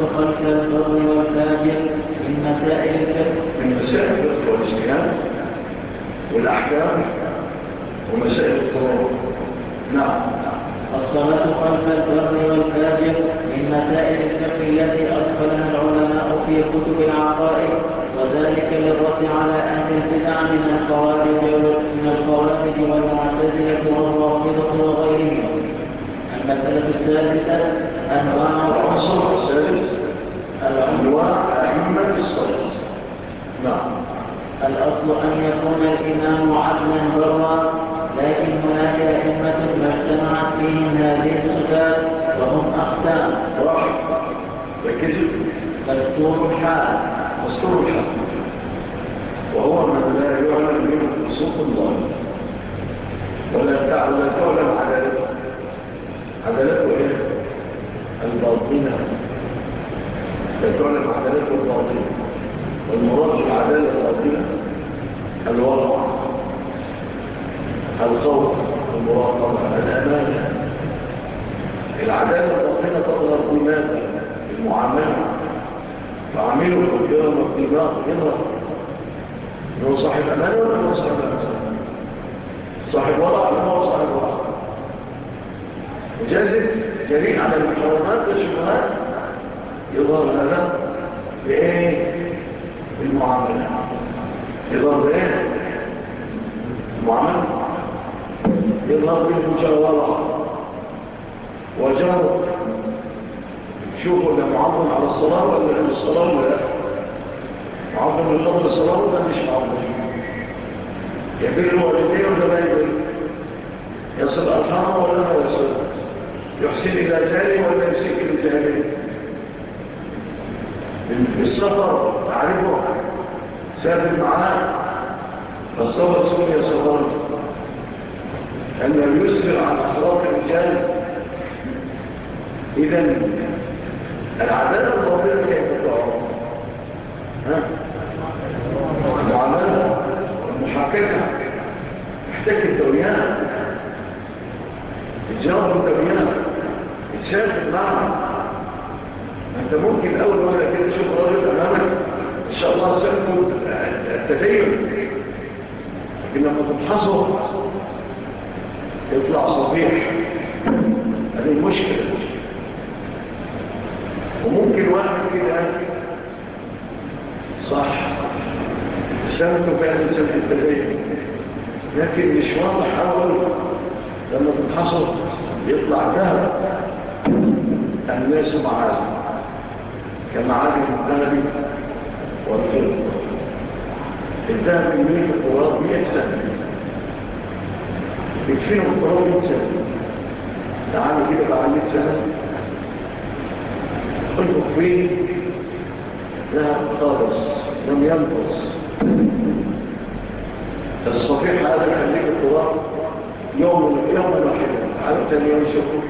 خلق البر والفاجر من مسائل الفقه من مسائل الفقه والاجتهاد والأحكام ومسائل القرآن. نعم. الصلاة خلف البر والفاجر من مسائل الفقه التي أدخلها العلماء في كتب العقائد، وذلك للرد على أهل البدع من الخوارج والمعتزلة والرافضة وغيرهم. المسألة الثالثة أنواع العنصر الثالث أنواع أئمة الصلاة. نعم. الأصل أن يكون الإمام عدلا برا، لكن هناك أئمة ما اجتمعت فيهم هذه الصفات وهم أقسام. واحد ركزوا. مستور الحال. مستور الحال وهو من لا يعلم منه خصوص الله ولا تعلم عدالته. عدالته ايه؟ الباطنة. لا تعلم عدالته الباطنة، والمراد بالعدالة الباطنة الورع، الخوف، المراقبة، الأمانة. العدالة الباطنة تظهر بماذا؟ المعاملة. فعمله بالدرم والدماغ يظهر هو صاحب أمانة ولا هو صاحب أمانة؟ صاحب ورع ولا هو صاحب ورع؟ مجازف جريء على المحرمات والشبهات يظهر هذا بإيه؟ بالمعاملة. يظهر بإيه؟ المعاملة. يظهر بالمجاورة وجاور. شوفوا ده معظم على الصلاة ولا الصلاة ولا لا؟ معظم لفضل الصلاة ولا مش معظم؟ يبر والديه ولا لا يبر؟ يصل أرحامه ولا لا يصل؟ يحسن إلى جاره ولا يسيء إلى جاره؟ بالسفر تعرفه سافر معاه فالصبر سوريا صبر أنه يسر عن أخلاق الرجال. إذن العدالة الباطنة كيف تعرف؟ المعاملة والمحاكمة تحتاج الدويان، الجواب الدويان، تشارك معه. أنت ممكن أول مرة كده تشوف راجل أمامك إن شاء الله سيكون التدين، لكن لما تبحثه يطلع صبيح. هذه المشكلة. وممكن واحد كده صح سمته فعلا سمت التدين، لكن مش واضح أول لما تبحثه يطلع ذهب. الناس معادن كمعادن الذهب والفضة. الذهب يمين في التراب 100 سنة، يدفنه في التراب 100 سنة. تعالوا كده بعد 100 سنة قلت فيه ذهب خالص لم ينقص. الصفيح هذا يخليك التراب يوم واحد، على ثاني يوم شوفه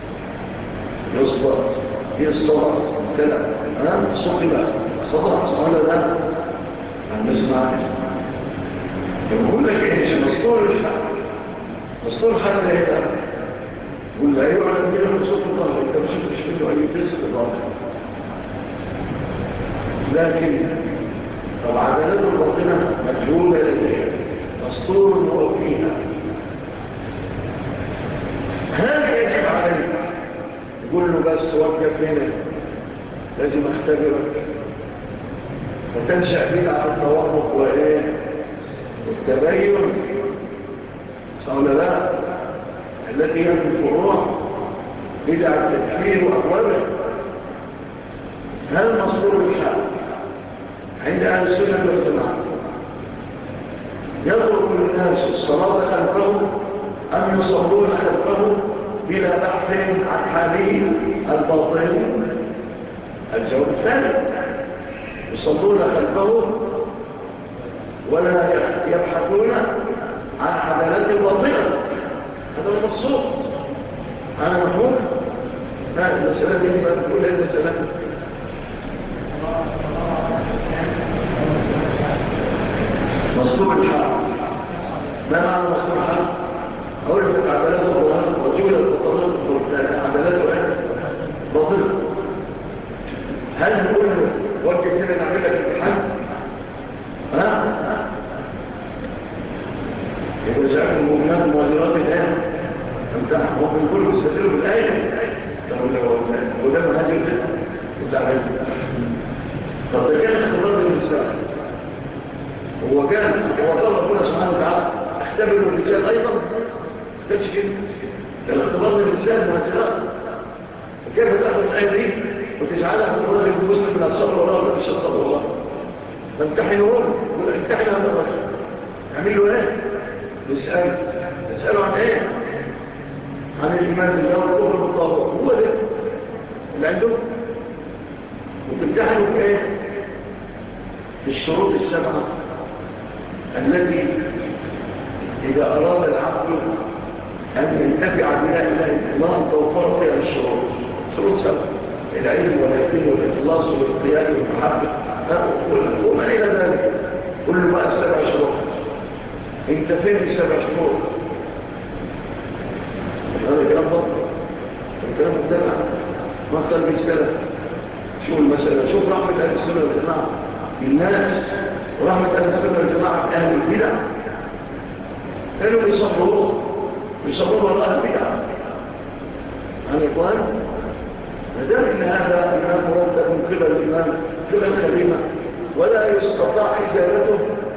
يصدر كلا صقلة صدر صقلة ده نسمع. يقول لك ايش مستور الحق؟ مستور الحق ده ايه ده؟ يقول لا يعلم منه خصوص الله. انت ما شفتش منه اي فسق الله، لكن العدالات الباطنة مجهولة لديه، مستور هو فيها. هل يجب عليك يقول له بس وقف هنا لازم اختبرك فتنشأ بنا على التوقف وايه والتبين صلى لا التي هي في الفروع بدع التكفير وأقواله؟ هل مصدور الحق عند أهل السنة والجماعة يترك الناس الصلاة خلفه أم يصلون خلفه بلا بحث عن حاله الباطن؟ الجواب الثاني، يصلون خلفه ولا يبحثون عن عدالات الباطنة. هذا المقصود. أنا مفهوم؟ لا المسألة دي ما تقول هذه المسألة مصدور الحق. ما معنى مصدور الحق؟ أقول لك عدالات الباطنة وجولة الباطنة عدالات باطنة. وزعلان. طب ده كان اختبار للإنسان. هو قال ربنا سبحانه وتعالى اختبروا الرجال أيضا كانش كده. كان اختبار للإنسان مهاجرات. وكيف تأخذ الآية دي وتجعلها اختبار للمسلم من الصبر والله مش الصبر والله. فامتحنوهم امتحنوا هذا الرجل. يعمل له ايه؟ نسأله عن ايه؟ عن الإيمان بالله والكفر بالطاغوت. هو ده اللي عنده. وتمتحنوا بايه؟ بالشروط السبعة التي إذا أراد العبد أن ينتفع بلا إله إلا الله توفر فيها الشروط. شروط سبعة: العلم واليقين والإخلاص والانقياد والمحبة وما إلى ذلك. كل ما السبع شروط. انت فين السبع شروط؟ هذا كلام بطل، الكلام متابع ما قال بالسلف. شوف المسألة، شوف رحمة أهل السنة والجماعة بالناس ورحمة أهل السنة والجماعة بأهل البدع. كانوا يصبرون وراء البدع. يعني إخوان مدام إن هذا الإمام مرتب من قبل الإمام قبل كلمة ولا يستطاع إزالته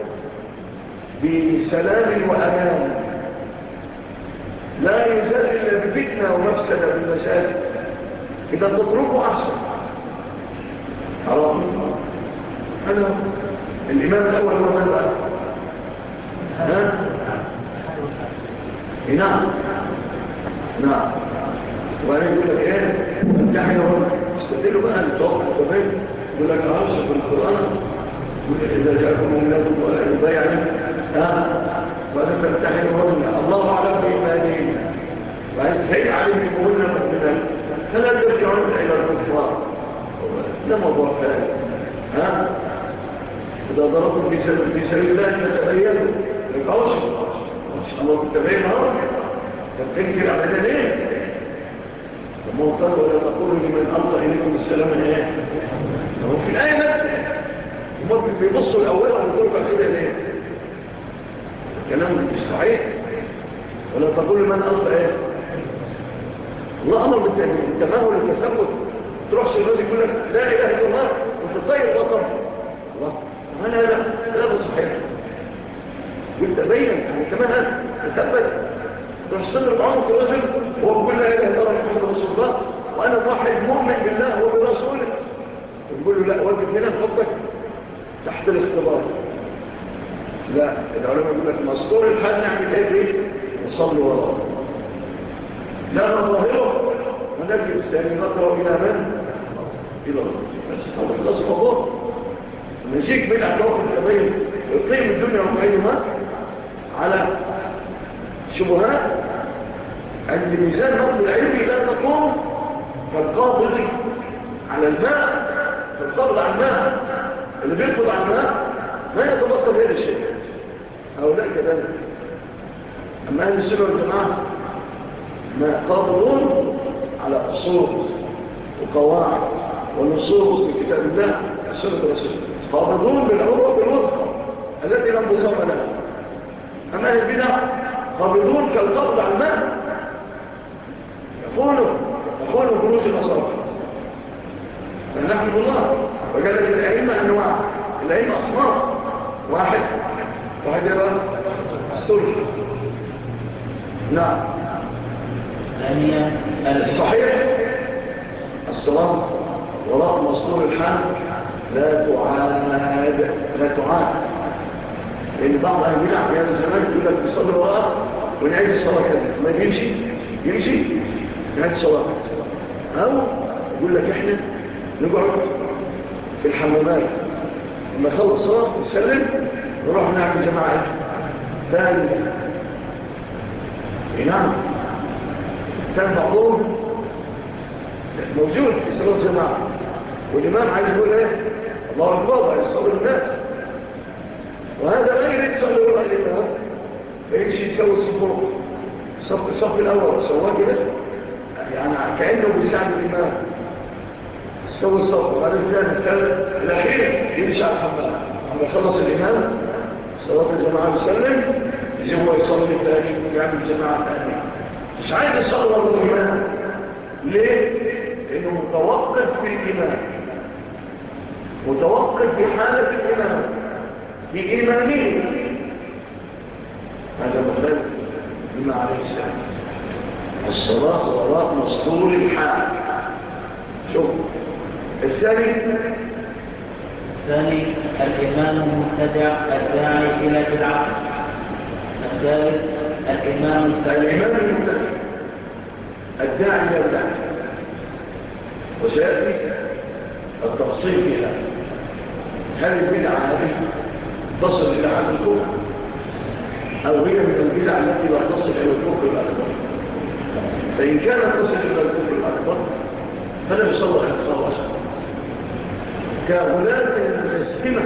بسلام وأمان، لا يزال إلا بفتنة ومفسدة بالمساجد، إذا تتركه أحسن. حرام. أنا الإمام الأول هو من بقى؟ نعم. وأنا يقول لك إيه؟ امتحنهم استدلوا بقى التوقع كمان. يقول لك عرش في القرآن يقول لك إذا جاءكم مؤمنكم ولا يضيعني وأنا تمتحنهم الله أعلم بإيمانهم فإن علمتموهن مؤمنات فلا ترجعون إلى الكفار. ده موضوع ثاني. إذا ضربتم في سبيل الله فتبينوا للعرش الله تبين العرش تنكر علينا ليه؟ لما قال ولا تقولوا لمن ألقى إليكم السلام إيه؟ هو في الآية نفسها هم بيبصوا الأول ويقولوا كده ليه؟ الكلام مش صحيح. ولا تقولوا لمن ألقى إيه؟ الله أمر بالتماهل والتثبت. تروحش الراجل يقول لك لا إله إلا الله وتطير وطن الله. أنا لا ده صحيح. وتبين يعني تماهل تثبت. تحصل العمق الرجل هو بيقول لا إله إلا الله محمد رسول الله وأنا واحد مؤمن بالله وبرسوله. يقول له لا وجد هنا حطك تحت الاختبار. لا العلماء يقول لك مصدور الحال نعمل ايه فيه؟ نصلي وراه. لا نظاهره ونجي الثاني نقرأ إلى من؟ إلى الله. بس طبعا خلاص الموضوع. نجيك من أعطاق التبين يقيم الدنيا ومعينها على شبهات عند ميزان نقل العلم لا تقوم كالقابض على الماء. فالقابض على الماء اللي بيقبض على الماء ما يتبطل هذا الشيء. هؤلاء كذلك. أما أهل السنة والجماعة ما قابضون على أصول وقواعد ونصوص من كتاب الله السنة والرسول. قابضون بالعروة بالوثقة التي لم تصاب لها. أما أهل البدع قابضون كالقبض على الماء. يقولوا خروج الأصابع. فنحمد الله وقال لك الأئمة أنواع. الأئمة أصناف. واحد يرى السلح. نعم. ثانيا الصحيح الصلاة وراء مصدور الحال لا تعاد. لأن بعض أهل البدع في هذا الزمان يقول لك تصلي وراء ونعيد الصلاة كذا ما يمشي نعيد الصلاة. أو يقول لك إحنا نقعد في الحمامات لما نخلص صلاة نسلم نروح نعمل جماعة ثاني. نعم كان بعضهم موجود في صلاة جماعة والإمام عايز يقول ايه الله أكبر عايز يصلي الناس وهذا لا يريد يصلي وراء الإمام فيمشي يسوي الصف الأول سواه كده يعني كأنه بيساعد الإمام يسوي الصف وبعد الثالث الأخير يمشي على الحمام لما خلص الإمام صلاة الجماعة يسلم يجي هو يصلي الثاني ويعمل جماعة ثانية. مش عايز يصلي وراء الإمام. ليه؟ لأن لأنه متوقف في الإيمان، متوقف في حالة الإيمان في إيمانه. هذا مختلف بما عليه السلام. الصلاة وراء مصدور الحال. شوف الثاني الإمام المبتدع الداعي إلى بدعة. الثالث الإمام المبتدع الداعي إلى بدعة، وسيأتي التفصيل فيها. هل البدعة هذه تصل إلى حد الكفر أو هي من البدع التي لا تصل إلى الكفر الأكبر؟ فإن كانت تصل إلى الكفر الأكبر فلا يصلح الكفر أصلا، كغلاة المجسمة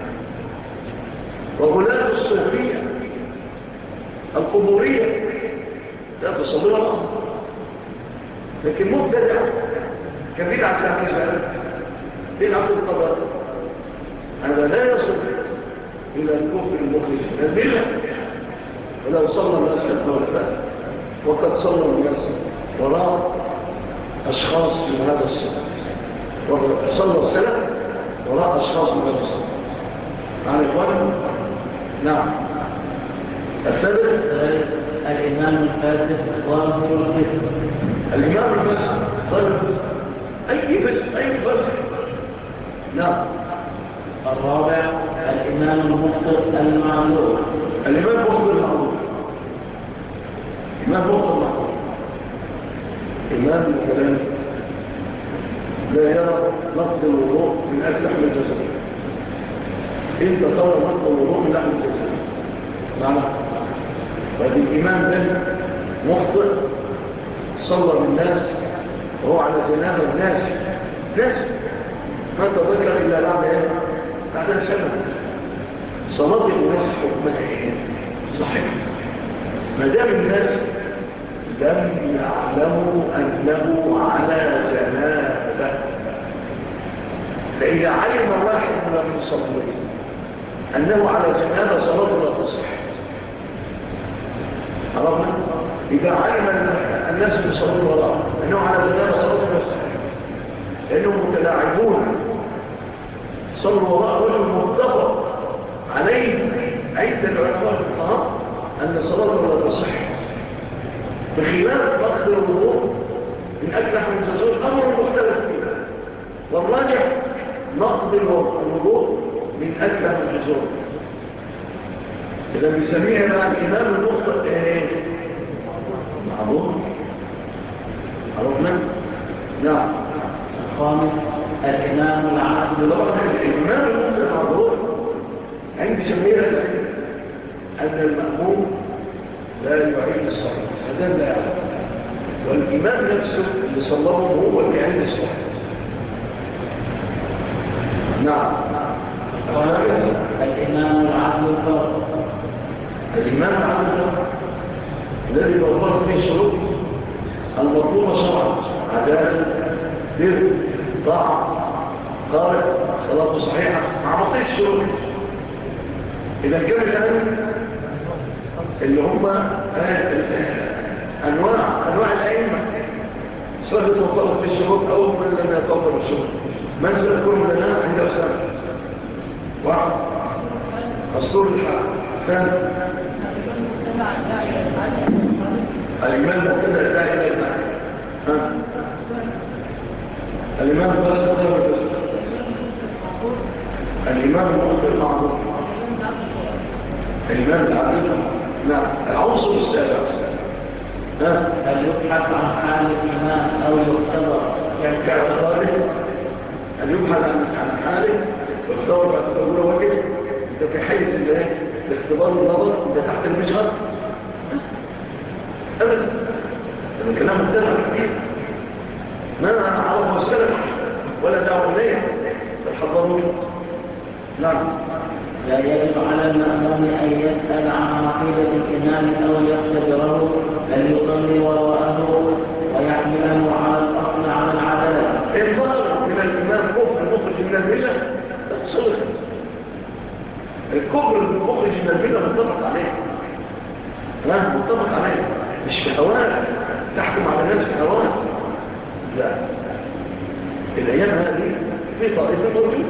وغلاة الصوفية القبورية لا تصلي ولا أمر. لكن مبتدع كبدعة الاعتزال، بدعة القدر، هذا لا يصل إلى الكفر المخرج من الملة. ولو صلى الناس كالدولة وقد صلى الناس وراء أشخاص من هذا الصف، وصلى السلف وراء أشخاص من هذا الصف. عن إخوانه؟ نعم. الثالث الإمام الفاسد ظاهر الفسق. الإمام الفاسد ظاهر الفسق، أي فسق أي فسق. نعم. الرابع الإمام المخطئ المعذور. الإمام المخطئ المعذور، الإمام المخطئ المعذور، إمام مثلا لا يرى نقض الوضوء من أجل لحم الجسد. أنت ترى نقض الوضوء من لحم الجسد معنى وهذا الإمام ده مخطئ، صلى بالناس وهو على جناب الناس ما تذكر إلا بعد إيه؟ بعد سنة. صلاة الناس حكمها إيه؟ صحيح، ما دام الناس لم يعلموا أنه على جنابه. فإذا علم واحد من المصلين أنه على جنابه صلاته لا تصح. عرفنا؟ إذا علم الناس المصلين وراءه أنه على جنابه صلاته لا تصح، لأنهم متلاعبون صلوا وراء رجل متفق عليه عند العلماء في الطهارة أن صلاته لا تصح، بخلاف نقض الوضوء من أجل لحم الجزور أمر مختلف فيه، والراجح نقض الوضوء من أجل لحم الجزور. إذا بنسميها مع الإمام المخطئ إيه؟ معذور. عرفنا؟ نعم. الخامس الإمام العادل. الإمام المخطئ معذور عندي سميها أن المأموم لا يعيد الصلاة، هذا لا يعلم، والإمام نفسه اللي صلاه هو اللي يعيد الصلاة. نعم. الإمام العدل الفرد. الإمام العدل الفرد الذي يوفر فيه الشروط المطلوبة شرعا: عدالة، بر، طاعة، قارئ، صلاة صحيحة، مع بقية الشروط. إذا كان الآن اللي هم أنواع الأئمة سواء توفروا في الشروط أو من لم يتوفر الشروط، من سيكون لنا عند أسلام؟ واحد أسطور الحق. ثاني الإمام مبتدع الداعي إلى الدعوة. الإمام فاسد ظاهر الفسق. الإمام المخطئ المعذور. الإمام العادل. نعم. العنصر السابع هل يبحث عن حال الإمام أو يختبر كاعتقاده؟ هل يبحث عن حاله واختبر باعتقاده وجه؟ انت في حيث الاختبار النظر انت تحت المشهر ابدا. هذا كلام مبتدع كبير ما عرفه السلف ولا دعوا اليه فالحضروا. نعم. لا يجب على المأموم أن يسأل عن عقيدة الإمام أو يختبره، بل يصلي وراءه ويحمله على الأصل على العدالة. الظاهر من الإمام كفر مخرج من الملة تصلح. الكفر المخرج من الملة متفق عليه، متفق عليه، مش في هواه تحكم على الناس في هواه، لا. الأيام هذه في طائفة موجودة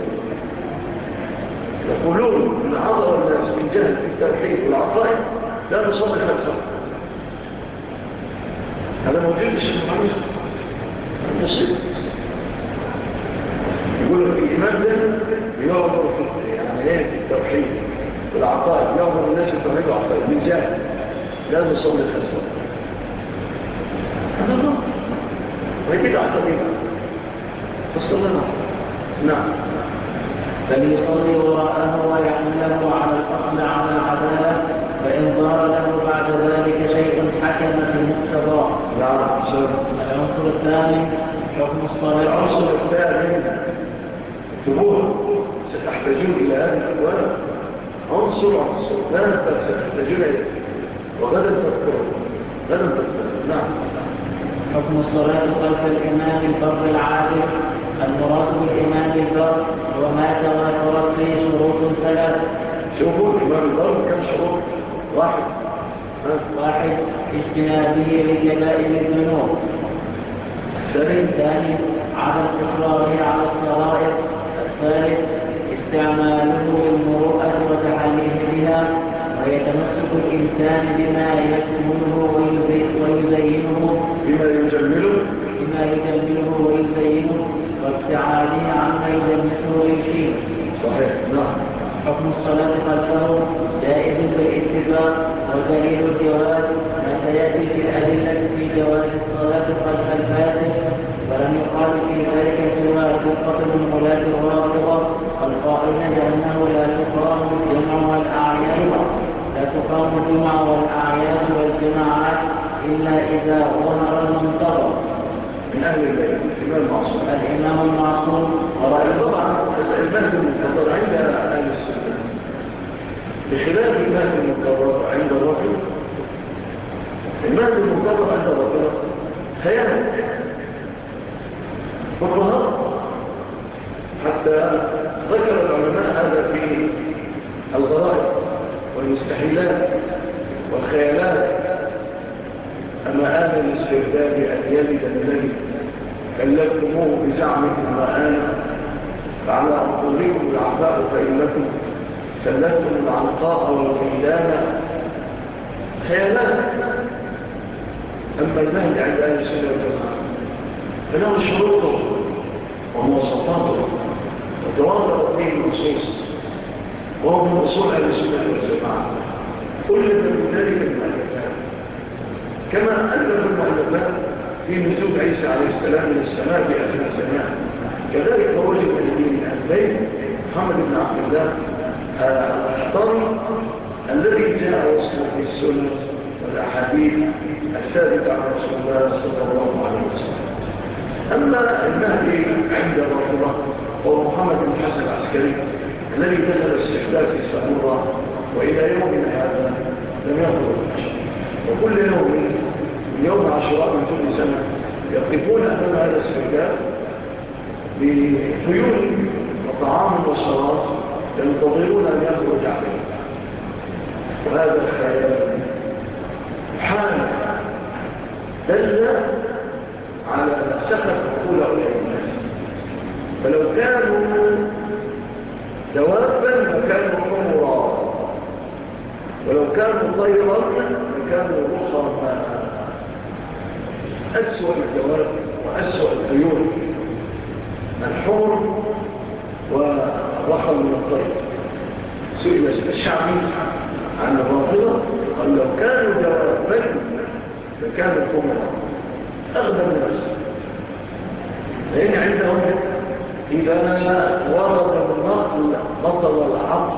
يقولون من عظم الناس من جهل في التوحيد والعقائد لا نصلي خلفه. هذا موجود الشيخ محمد المصيب يقول لك الإمام ده يعبر في عمليات التوحيد والعقائد، يعبر الناس التوحيد والعقائد من جهل لا نصلي خلفه. هذا الله ويجب أعتقد فصلنا. نعم. بل يصلي وراءه ويحمله على الأصل على العدالة، فإن ظهر له بعد ذلك شيء حكم بمقتضاه. نعم. العنصر الثاني حكم الصلاة. العنصر الثاني انتبهوا ستحتاجون إلى هذه الأبواب عنصر لا ستحتاجون إليه وغدا تذكرون. نعم. حكم الصلاة خلف الإمام البر العادل. المراد بالإمام البر وما توافرت فيه شروط ثلاث. شوفوا الإمام البر كم شروط؟ واحد اجتنابه لكبائر الذنوب. الثاني عدم إصراره على الصغائر. الثالث استعماله للمروءة وتحليه بها، ويتمسك الإنسان بما يكمله ويزينه ويزينه وابتعاده عما يدمسه ويشيره. صحيح. نعم. حكم الصلاة خلفه جائز بالاتفاق، ودليل الجواز ما سيأتي في الأدلة في جواز الصلاة خلف الفاتح، ولم يقال في ذلك سوى فرقة من غلاة الرافضة القائلين بأنه لا تقام الجمعة والأعياد والجماعات إلا إذا ظهر المنتظر. من أهل البيت الإمام المعصوم طبعا المهد المنتظر عند أهل السنة بخلاف المهد المنتظر عند الرجل. المهد المنتظر عند الرجل خيال والرهاب، حتى ذكر العلماء هذا في الغرائب والمستحيلات والخيالات. أما آن الاسترداد أن يلد الملك كلفتموه بزعمكم وآنا فعلى عقولكم العفاء فإنكم كلفتم العنقاء والغيلان. خيالات. أما المهد عند أهل السنة والجماعة فله شروطه ومواصفاته وتوافرت به النصوص، وهو من أصول أهل السنة والجماعة. كل من ذلك المؤلفات كما ألف المؤلفات في نزول عيسى عليه السلام من السماء في آخر الزمان، كذلك هو وجد من دين البيت محمد بن عبد الله الأحطري الذي جاء وصفه في السنة والأحاديث الثابتة عن رسول الله صلى الله عليه وسلم. أما المهدي عند الرافضة هو محمد بن حسن العسكري الذي دخل الاستحداث في سامورا، وإلى يومنا هذا لم يخرج البشر، وكل يوم عاشوراء من كل سنة يقفون أمام هذا الاستحداث بخيول وطعام وشراب ينتظرون أن يخرج عليه. وهذا الخيال حال دل على سخف عقول أولئك الناس، فلو كانوا دوابا فكانوا حمرا، ولو كانوا طيرا فكانوا رخما. أسوأ الدواب وأسوأ الطيور الحمر ورخم من الطير. سئل الشعبي عن الرافضة قال لو كانوا دوابا فكانوا حمرا أغنى الناس، لأن عندهم إذا ورد النقل بطل العقل.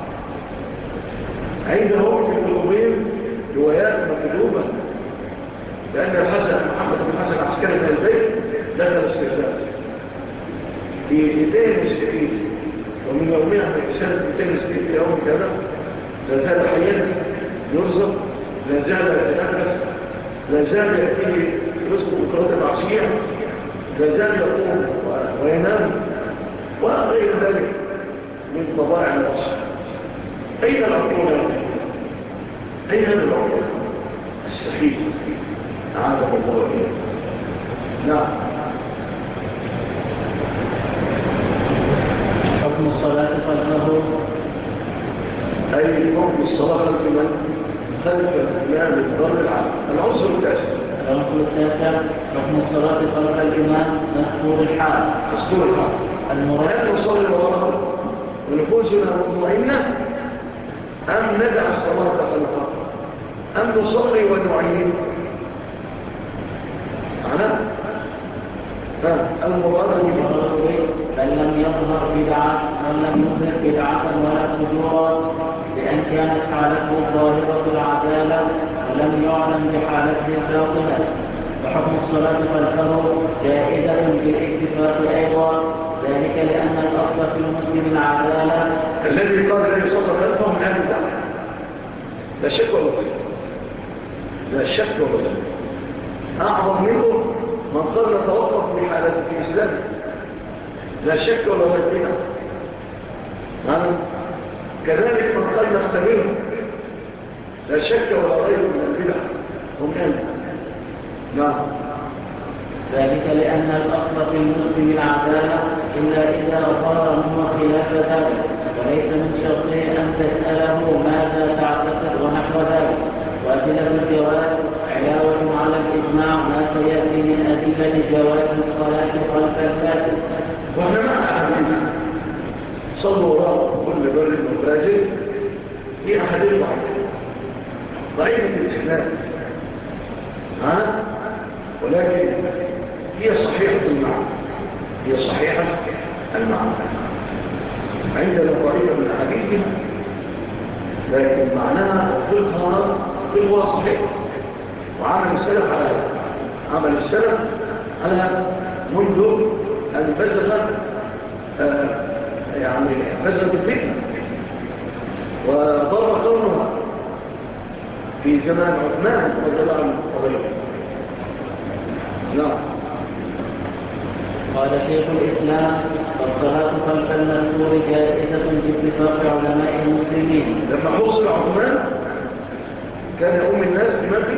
عندهم في قلوبهم روايات مكذوبة، لأن الحسن محمد بن حسن العسكري من البيت دخل استرداد في 260 ومن يومها من سنة 260 في يوم كذا لا زال حيا يرزق، لا زال يتنفس، لا زال يأتيه رزق بكرة العشية، لا زال يقوم وينام وغير ذلك من طبائع البشر. أين العقول؟ أين هذا العقول السخيف؟ عادة الله إليه. نعم. أي حكم الصلاة خلف من؟ خلف الإمام الضر العام. العنصر التاسع حكم الصلاة خلف الإمام مستور الحال. مستور الحال. هل نصلي وراءه ونفوسنا مطمئنة أم ندع الصلاة خلفه أم نصلي ونعين؟ معنى المراد بل لم يظهر بدعة ولا فجورا لأن كانت حالته ظاهرة العدالة ولم يعلم بحالته الباطنة. وحكم الصلاة خلفه جائزة بالاتفاق أيضا، ذلك لأن الأصل في المسلم العدالة. الذي قال لا يصلى خلفه من أهل البدع لا شك ولا غير، لا شك ولا غير. أعظم منه من قال نتوقف في حالته في إسلامه لا شك ولا غير. كذلك من قال نختبره لا شك ولا غير من البدع هم أهل. نعم. ذلك لأن الأصل في المسلم العدالة إلا إذا ظهر منه خلاف ذلك، وليس من شرطه أن تسأله ماذا تعتقد ونحو ذلك. وأدلة الجواز علاوة على الإجماع ما سيأتي من أدلة جواز الصلاة خلف الفاتح. وإحنا مع أحاديث صلوا وراء كل بر وفاجر هي أحاديث ضعيفة الإسلام، ولكن هي صحيحة المعنى، هي صحيحة المعنى. عندنا ضعيفة من أحاديثها لكن معناها وفقها هو صحيح. وعمل السلف على هذا، عمل السلف على هذا منذ أن بزغت الفتنة وضر كونها في زمان عثمان رضي الله عنه وغيره. نعم. قال شيخ الإسلام: والصلاة خلف المذكور جائزة باتفاق علماء المسلمين. لما حصل عثمان كان يؤم الناس بمسجد،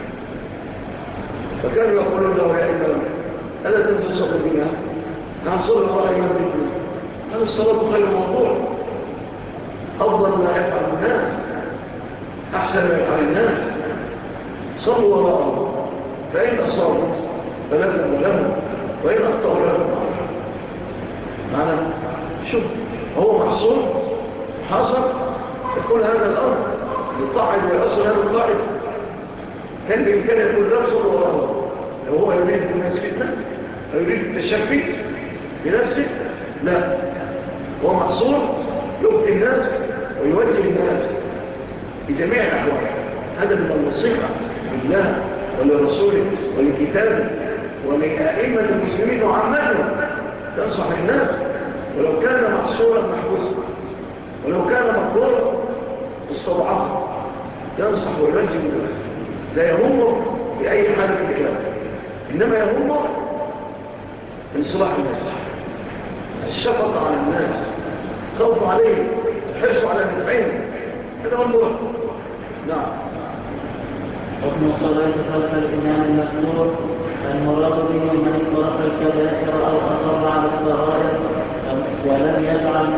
فكانوا يقولون له: يا إمام ألا تنسى الصلاة بنا؟ نحن صلى وراء إمام بنا. هذا الصلاة خير موضوع، أفضل ما يفعل الناس، أحسن ما يفعل الناس. صلوا وراءه، فإن أصابوا فلهم لهم، وإن أخطأوا لهم. معنى شوف، هو محصول حصل يقول هذا الأمر يطاعد ويأصل هذا الطاعد. كان بإمكان يقول لا صلوا وراءه لو هو يريد الناس فتنة أو يريد التشفي بنفسه. لا، هو محصول يبقي الناس ويوجه الناس بجميع الأحوال. هذا من النصيحة لله ولرسوله ولكتابه ولأئمة المسلمين وعامتهم، تنصح الناس ولو كان محصورا محبوسا، ولو كان مقبورا استضعفه، ينصح ويوجه الناس. لا يهمه بأي حال في الكلام، إنما يهمه انصلاح الناس، الشفقة على الناس، خوف عليهم، الحرص على نفعهم. هذا هو المراد. نعم. حكم الصلاة خلف الإمام المذكور: المراد به من اقترف الكبائر أو أصر على الصغائر ولم يجعل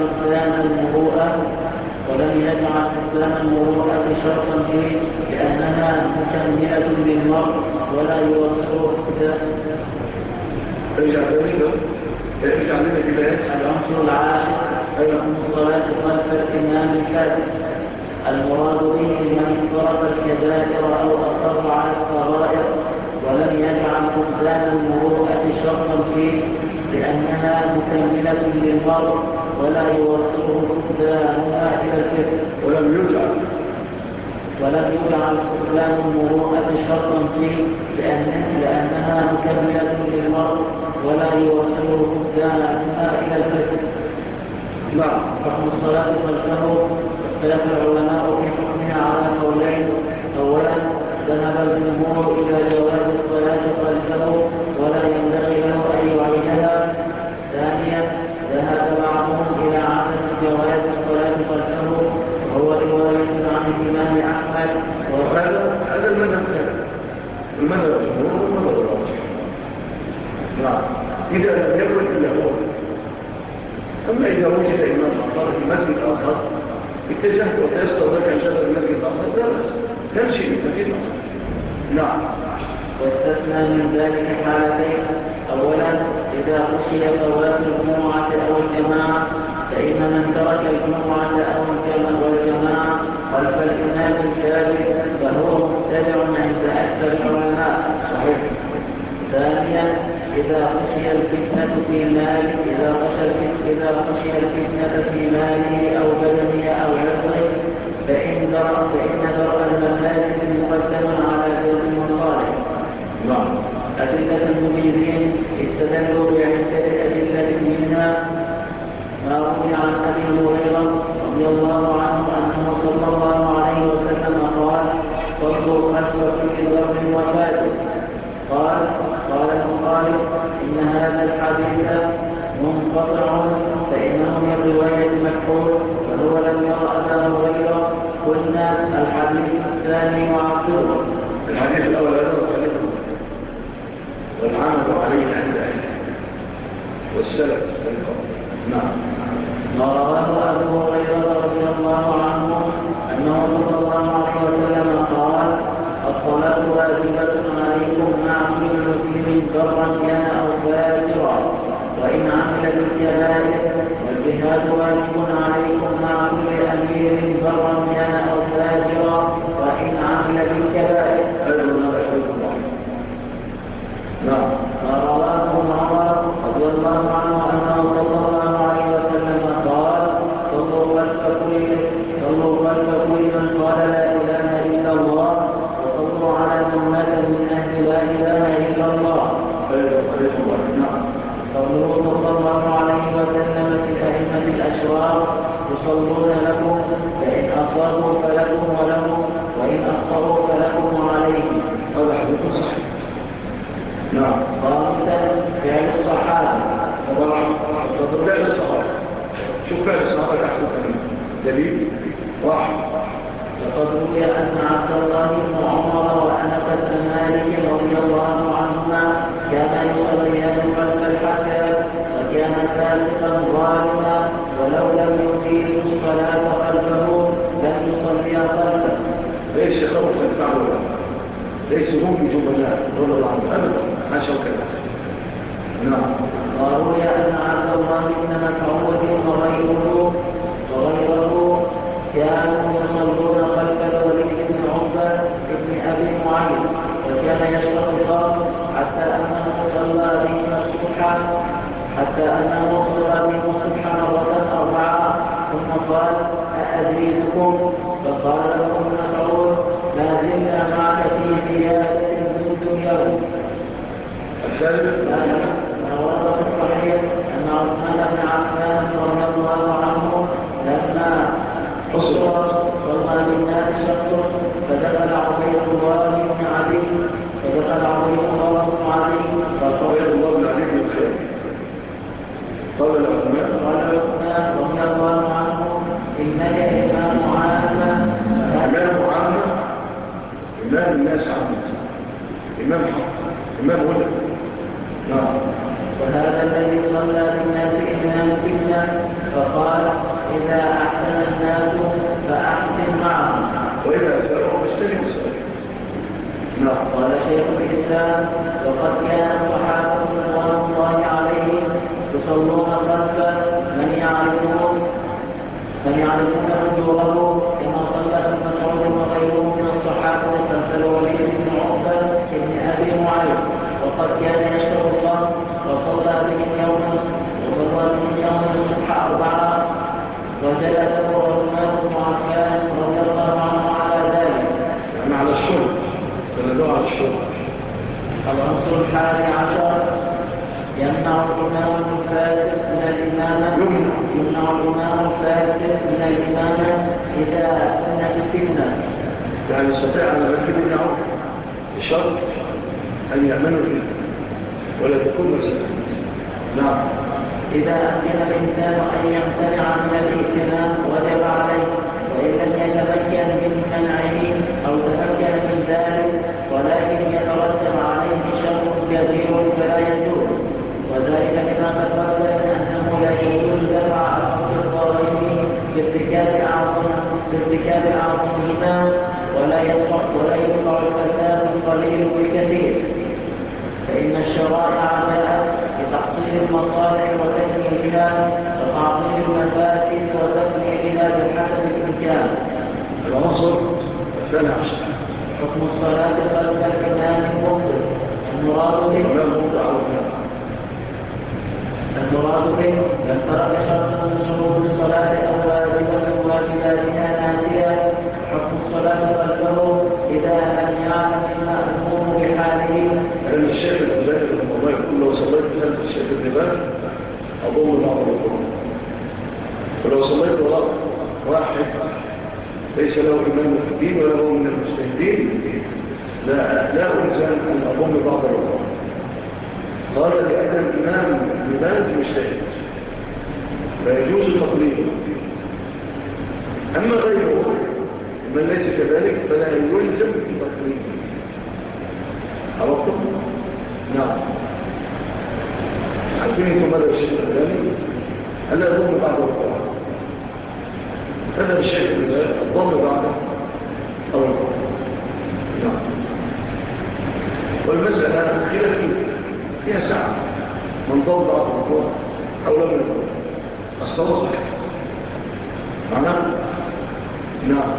حسان المروءة شرطا فيه لأنها مكملة للمرء ولا يوصله اقتداء. ارجع لنا بداية العنصر العاشر: حكم الصلاة خلف الإمام الفاسد. المراد به من اقترف الكبائر أو أصر على الصغائر ولم يجعل حسان المروءة شرطا فيه لأنها مكملة للمرء ولا يوصله حسانها إلى الكفر. ولم يجعل حسان المروءة شرطا فيه لأنها مكملة للمرء ولا يوصله حسانها إلى الكفر. نعم. حكم الصلاة خلفه: اختلف العلماء في حكمها على قولين. أولا، ذهب الجمهور إلى جواز الصلاة خلفه ولا ينبغي له أن يعيدها. ثانيا، ذهب بعضهم إلى عدم جواز الصلاة خلفه وهو رواية عن الإمام أحمد. وهذا المذهب المذهب الجمهور والمذهب الراجح. نعم، إذا لم يكن إلا هو. أما إذا وجد إمام آخر في مسجد آخر اتجهت وتيسر لك أن شغل المسجد الأخر درس تمشي بالمدينة. نعم. واستثنى من ذلك حالتين: أولا إذا خشي فوات الجمعة أو الجماعة، فإن من ترك الجمعة أو والجماعة خلف الإمام الكاذب فهو مبتدع عند أكثر العلماء. صحيح. ثانيا إذا خشي الفتنة في ماله في ماله أو بدنه أو عرضه فإن درء المفاسد مقدم على جلب المصالح. نعم. أدلة المجيبين استدلوا بعدة أدلة منها ما روي عن أبي هريرة رضي الله عنه أنه صلى الله عليه وسلم قال: صلوا خلف كل بر وفاجر. قال البخاري: إن هذا الحديث منقطع فإنه من رواية مكحول وهو لم يرى أبا هريرة. قلنا الحديث الثاني وعقله. الحديث الأول هذا وخلفه والعمل عليه عند أهله والسلف نعم. ورواه أبو هريرة رضي الله عنه أنه صلى الله عليه وسلم قال: الصلاة واجبة عليكم مع كل مسلم برا كان أو فاجرا، وإن عمل بالكبائر، والجهاد واجب عليكم مع كل أمير برا كان أو فاجرا، وإن عمل بالكبائر. نعم. ورواه عمر رضي الله عنه أنه صلى الله عليه وسلم قال: صلوا خلف كل من قال لا إله إلا الله، وصلوا على من مات من أهل لا إله إلا الله. قوله صلى الله عليه وسلم في أئمة الأشرار: يصلون لكم، فإن أصابوا فلكم ولهم، وإن أخطأوا فلكم وعليهم. هذا حديث صحيح. نعم. خامسا فعل الصحابة. فعل الصحابة. شوف فعل الصحابة تحت دليل واحد. لقد روي أن عبد الله بن عمر وأنس بن مالك رضي الله عنهما كانا يصليان خلف الحكام، وكان فاسقا ظالما، ولو لم يقيموا الصلاة خلفه لم يصلي خلفه. ليس خوفا فعلا، ليس هم بجبناء رضي الله عنه أبدا، ما شوكا. نعم. وروي أن عبد الله بن مسعود وغيره كانوا يصلون خلف الوليد بن عقبة بن أبي معيط، وكان يشرب الخمر حتى أنه صلى بهم الصبح مرة 4، ثم قال: أأزيدكم؟ فقال له ابن مسعود: ما زلنا معك في زيادة منذ اليوم. الثالث ورد في الصحيح أن عثمان بن عفان رضي الله عنه لما حصر صلى بالناس شخص فدخل عبيد الله بن علي فقال عثمان رضي الله عنه: إنك إمام عامة. إمام الناس عامة، إمام حق، إمام هدى. نعم. وهذا الذي صلى بالناس إمام فتنة، فقال: إذا أحسن الناس فأحسن معهم، وإذا أسألوا فاجتنبوا السؤال. نعم. قال شيخ الإسلام: وقد كان الصحابة رضوان الله عليهم يصلون خلف من يعرفون أجوره، كما صلى ابن مسعود وغيره من الصحابة خلف الوليد بن عقبة بن أبي معيط، وقد كان يشرب الخمر، وصلى بهم يوما الصبح 4، وجلس عثمان بن عفان رضي الله عنه على ذلك. يعني على الشرب، فندعو على الشرب. العنصر 11: يمنع الإمام الفاسد من الإمامة إذا كانت الفتنة. يعني يستطيع أن المسجد يمنعه بشرط أن يأمنوا فيه ولا تكون مسجد. نعم. إذا أمكن الإنسان أن يمتنع من الائتمان وجب عليه، وإن لم يتمكن من منعه أو تمكن من ذلك ولكن يترتب عليه شر كبير فلا يجوز، وذلك لما تقدم أنه لا يجوز دفع أخذ الضرائب بارتكاب أعظم المصالح وتكميلها وتعطيل المفاسد وتكميلها بحسب الإمكان. العنصر الثاني عشر حكم الصلاة خلف الإمام المفطر. المراد به من ترك شرطا من شروط الصلاة أو واجبا من واجباتها نافية. حكم الصلاة خلفه إذا لم يعلم المأموم بحاله. لأن الشيخ الأولاني رحمه الله يقول لو صليت خلف الشيخ الإمام أضم بعض الركوع، ولو صليت وراء واحد ليس له إمام في الدين ولا هو من المجتهدين لا ألزم أن أضم بعض الركوع. قال لأن الإمام لماذا مجتهد فيجوز التقليد، أما غيره من ليس كذلك فلا يلزم التقليد. عرفتم؟ نعم. عارفين انتم ماذا الشيخ الثاني؟ ألا أضم بعض الركوع، هذا الشيخ الثاني أضم بعض الركوع. نعم. والمسألة خلافية فيها ساعة من ضم بعض الركوع أو لم يضم الصلاة صحيح. معناه؟ نعم.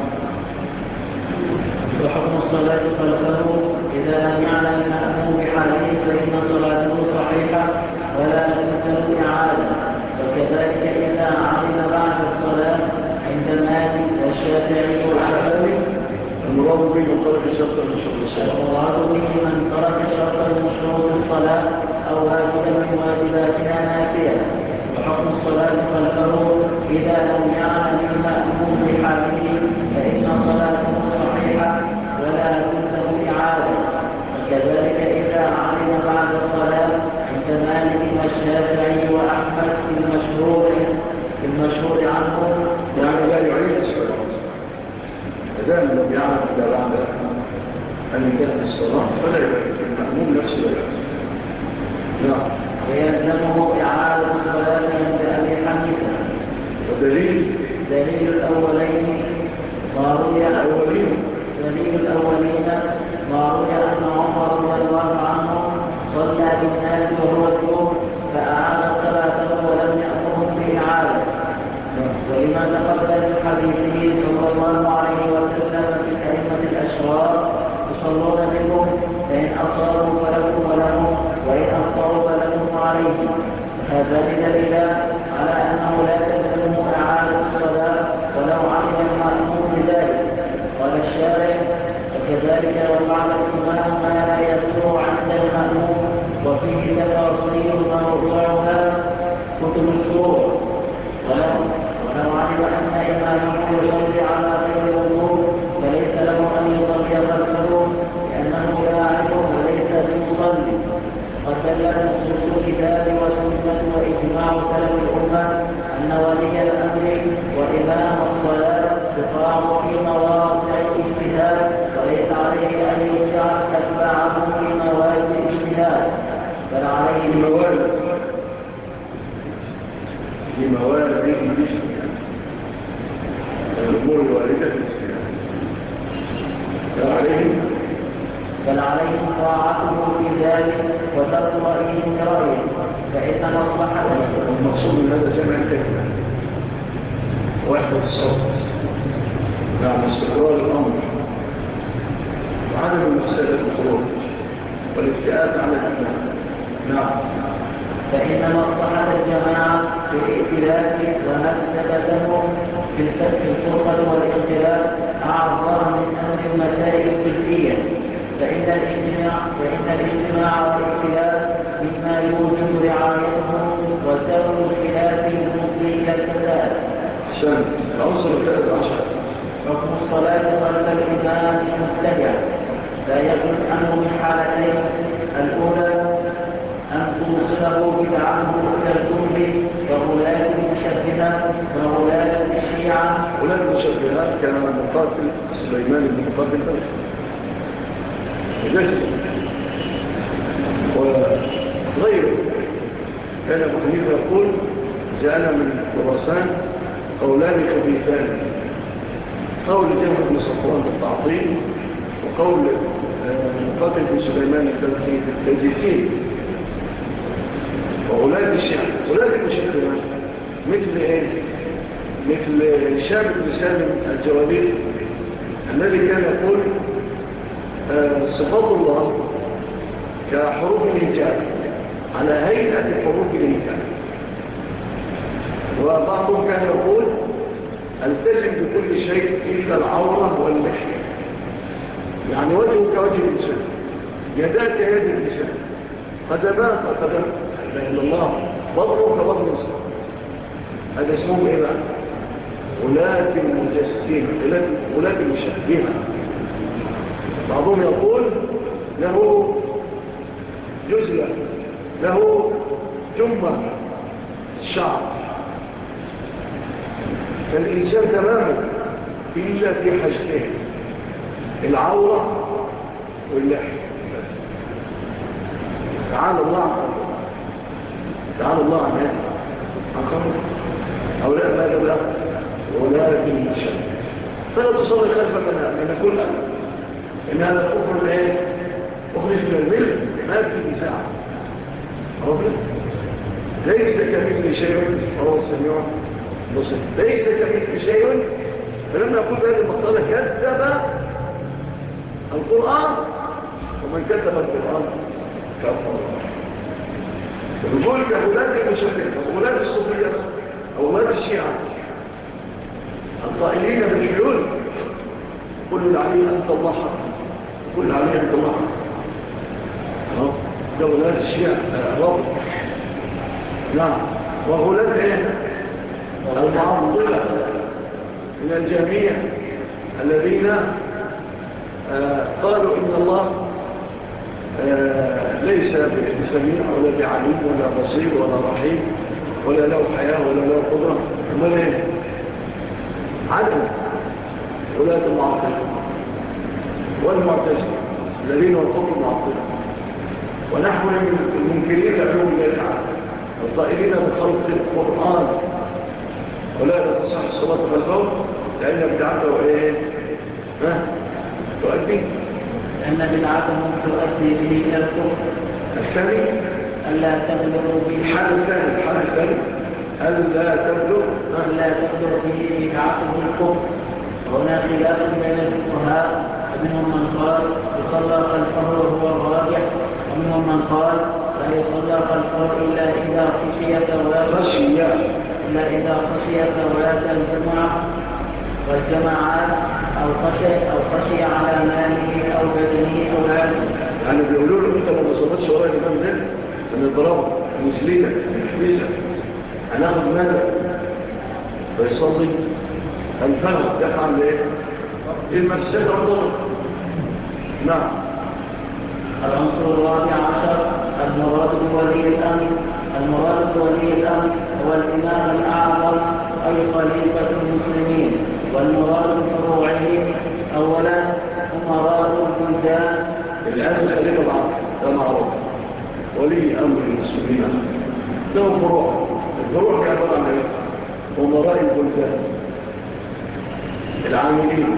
وحكم الصلاة خلفه إذا لم يعلم المأموم بحاله فإن صلاته صحيحة ولا تلزم إعادة. وكذلك إذا علم بعد الصلاة عند مالك والشافعي والحنبلي. المراد به من ترك شرطا من شروط الصلاة. المراد به من ترك شرطا من شروط الصلاة أو واجبا من واجباتها نافية. وحكم الصلاة خلفه إذا لم يعلم المأموم بحاله فإن صلاته صحيحة ولا تلزم إعادة. وكذلك إذا علم بعد الصلاة عند مالك والشافعي وأحمد في المشهور عنه يعني لا يعيد الصلاة أدام لم يعلم إذا بعد أن انتهت الصلاة فلا يعيد المأموم نفسه لا يعيد. نعم. ويلزمه إعادة الصلاة عند أبي حنيفة. ودليل الأولين ما روي أن عمر رضي الله عنه صلى بالناس وهو يقوم فأعاد صلاته ولم يأمرهم بإعادة. ولما تقبل من حديثه صلى الله عليه وسلم في الأئمة الأشرار يصلون بكم فإن أصابوا فلكم ولهم وإن أخطأوا فلكم وعليهم. هذا دليل على أنه لا تلزمه إعادة الصلاة ولو علم المأموم بذلك. قال الشارع وكذلك لو فعل الإمام ما لا يسوع عند المأموم وفيه تفاصيل موضوعها كتب الفروع. ولو علم أن إمامه يصلي على غير وضوء فليس له أن يصلي خلفه لأنه لاعب وليس بمصلي. وسلم نصوص الكتاب والسنة وإجماع سلف الأمة أن ولي الأمر وإمام الصلاة يقام في مواضع الاجتهاد وليس عليه أن يجعل أتباعه في موارد الاجتهاد بل عليه في موارد الاجتهاد الأمور الواردة في الاجتهاد بل عليهم طاعته في ذلك وترك رأيه برأيه فإن مصلحة المقصود من هذا جمع الكلمة وحدة الصوت مع استقرار الأمر وعدم المفسدة الخروج والافتئات على الإمام. نعم. فإن مصلحة الجماعة في الائتلاف ومكتبته في الفرقة والاختلاف أعظم من أمر المسائل الفقهية. فإن الاجتماع والائتلاف مما يوجب رعايته وترك الخلاف المفضي إلى الفساد. العنصر الثالث عشر حكم الصلاة خلف الإمام المبتدع. لا يخرج عنه من حالتين: الأولى أن توصله بدعته إلى الكفر كغلاة المشبهة وغلاة الشيعة. غلاة المشبهة كان مقاتل سليمان بن مقاتل جلس وغيره. كان أبو حنيفة يقول جاءنا من خراسان قولان خبيثان: قول جهل بن صفوان بالتعطيل وقول مقاتل بن سليمان التجسيم. وغلاة ولاة الشيعة ولاة المشبهة مثل ايه؟ مثل هشام بن سالم الجوالي الذي كان يقول صفات الله كحروف الهجاء على هيئة حروف الهجاء. وبعضهم كان يقول التزم بكل شيء إلا العورة واللحية، يعني وجهه كوجه الإنسان، يداك يد الإنسان، قدماك قدم لا إلا الله، بطنه كبطن الإنسان. هذا اسمه إيه بقى؟ ولاة المجسمة، ولاة المشبهة. بعضهم يقول له جزلة، له جمة الشعر، فالإنسان تماما إلا في حاجتين، العورة واللحية. تعالى الله عن خمر، تعالى الله عن خمر أو لا ماذا لا ولا بالمشاهد. فلا تصلي خلف من كل أمر إن هذا الكفر الآن أخرج من الملك ما في إساعة ربنا. ليس كمثل شيء وهو السميع البصير، ليس كمثل شيء. فلما يقول هذه المسألة كذب القرآن، ومن كذب القرآن كفر. يقول كهولاة المشاهدين وهولاة الصوفية أو هولاة الشيعة القائلين بالحلول، كل عليه أنت الله حق، كل عليه أنت الله حق. كهولاة الشيعة رب نعم. وهولاة ايه؟ المعضلة من الجميع الذين قالوا إن الله ليس بسميع ولا بعليم ولا بصير ولا رحيم ولا له حياة ولا له قدرة، ولا ايه؟ عدم. ولاة المعطلة والمعتزلة الذين وقفوا المعطلة، ونحن المنكرين لعلوم الله تعالى القائلين بخلق القرآن ولا تصح الصلاة خلفه لأن بدعته ايه؟ تؤدي لأن بدعتهم تؤدي به إلى الكفر. الثاني ألا تبلغ به الحال الثاني ألا تبلغ به بدعته الكفر. وهنا خلاف بين الفقهاء، ومنهم من قال يصلى خلفه وهو الراجح، ومنهم من قال لا يصلى خلفه إلا إذا خشي صلاة الجمعة والجماعات أو خشي على ماله أو بدنه أو عالم. يعني بيقولوا له أنت لو ما صلتش وراء الإمام ده من الضرابة المسلمة الحبيسة هناخد ماذا؟ فيصلي الفهم يفعل لإيه؟ المفسدة والضرر. نعم. العنصر الرابع عشر المراد بولي الأمر هو الإمام الأعظم أي خليفة المسلمين، والمراد بفروعهم أولا أمراء البلدان. الآن خليفة العظم ده معروف، ولي أمر المسلمين لهم الفروع كعبارة عن ايه؟ أمراء البلدان، العاملين،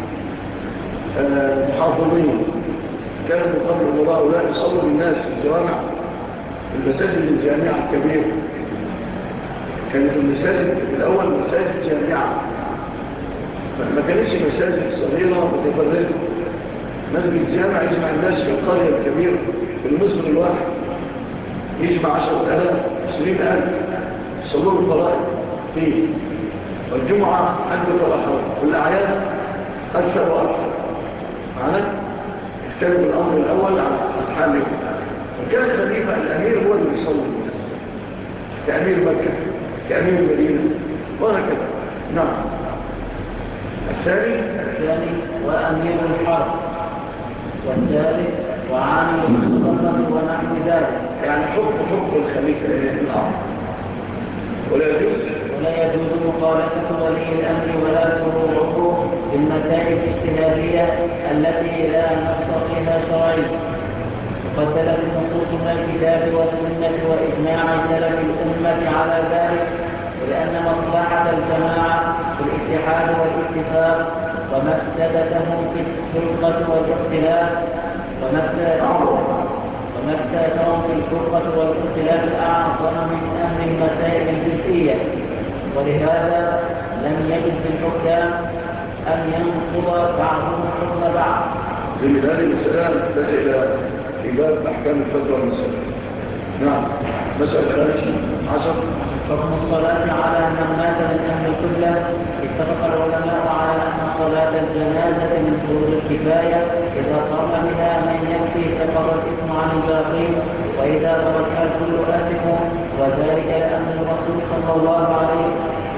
المحافظين. كانوا قبل الله لا يصلوا الناس في الجوامع، المساجد الجامعة الكبيرة. كانت المساجد في الأول مساجد جامعة، ما كانتش مساجد صغيرة متفرقة. مسجد الجامع يجمع الناس في القرية الكبيرة في المصر الواحد، يجمع 10,000 20,000 يصلوا الفرائض فيه، والجمعة حدث الأحرار، والأعياد أكثر وأكثر. معنا اختلف الأمر الأول عن الحال. وكان خليفة الأمير هو اللي يصلي الناس، كأمير مكة كأمير المدينة وهكذا. نعم. الثاني وأمير الحرب. والثالث وعامل السلطة ونحو ذلك، يعني حكم الخليفة الأمر. ولا يجوز مخالفة ولي الأمر ولا فروعه بالمسائل الاجتهادية التي لا نص فيها شرعي. وقد دلت النصوص من الكتاب والسنة وإجماع سلف الأمة على ذلك، ولأن مصلحة الجماعة في الاتحاد والاتفاق ومفسدتهم في الفرقة والاختلاف وما اختلفهم في الفرقة والاختلاف أعظم من أهل المسائل الجزئية، ولهذا لم يجد الحكام أن ينقض بعضهم حكم بعض. لذلك المسألة تحتاج إلى إيجاد أحكام الفتوى المسألة. نعم. مسألة 15. حكم الصلاة على من مات من أهل القبلة. اتفق العلماء على أن صلاة الجنازة من فروض الكفاية، إذا قام بها من يكفي سقط الإثم عن الباقين، وإذا تركها الكل آثم، وذلك لأن الرسول صلى الله عليه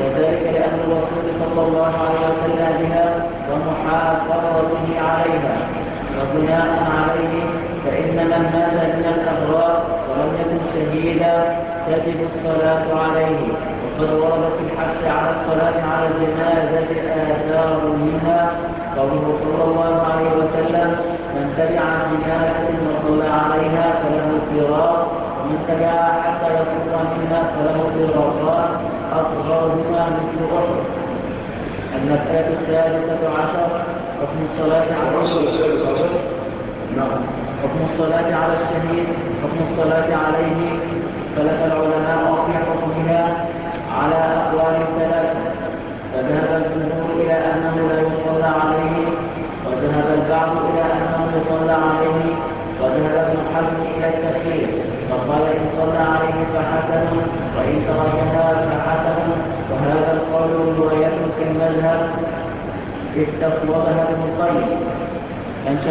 وسلم بها ومحافظته عليها. وبناء عليه فإن من مات من الأبرار ولم يكن شهيدا تجب الصلاة عليه. وقد ورد في الحث على الصلاة على الجنازة آثار منها قوله صلى الله عليه وسلم: من تبع جنازة وصلى عليها فله قيراط، ومن تبعها حتى يفرغ منها فله قيراطان أصغرهما مثل أحد. المسألة 16 حكم الصلاة على الشهيد. حكم الصلاة عليه اختلف العلماء في حكمها على أقوال ثلاثة، فذهب الجمهور إلى أنه لا يصلى عليه، وذهب البعض إلى أنه يصلى عليه، وذهب ابن حزم إلى التخيير، فقال إن صلى عليه فحسن، وإن تركها فحسن. وهذا القول رواية في المذهب استصوبها ابن القيم. أنشأ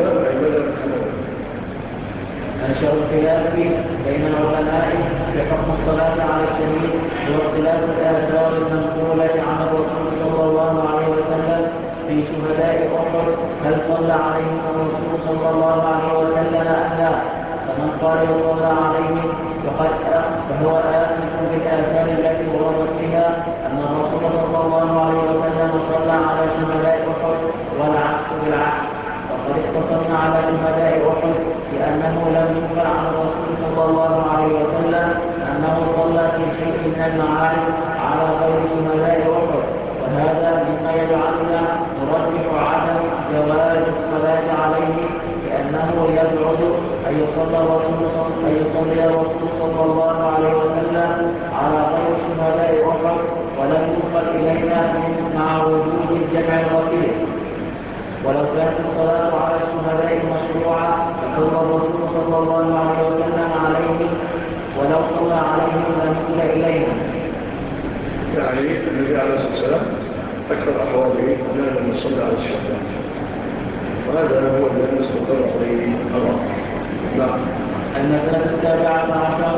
الخلاف بين العلماء في حكم الصلاة على الشهيد هو اختلاف الآثار المنقولة عن الرسول صلى الله عليه وسلم في شهداء أحد، هل صلى عليهم الرسول صلى الله عليه وسلم أم لا؟ فمن قال يصلى عليهم فهو آثم بالآثار التي وردت فيها أن الرسول صلى الله عليه وسلم صلى على شهداء أحد، والعكس بالعكس. وقد اقتصرنا على شهداء أحد لأنه لم ينكر عن الرسول صلى الله عليه وسلم أنه صلى في شيء من المعارك على غير شهداء أحد، وهذا مما يجعلنا نرجح عدم جواز الصلاة عليه، لأنه يبعد أن يصلي الرسول صلى الله عليه وسلم على غير شهداء أحد، ولم يوصل إلينا مع وجود الجمع الرفيق. ولو كانت الصلاة على الشهداء مشروعة فصلى الرسول صلى الله عليه وسلم عليهم، ولو صلى عليهم لم يصل إليهم. يعني النبي عليه الصلاة والسلام أكثر أحواله أننا لم نصلي على الشهداء، وهذا هو الذي استقر عليه الله. نعم. المسألة 17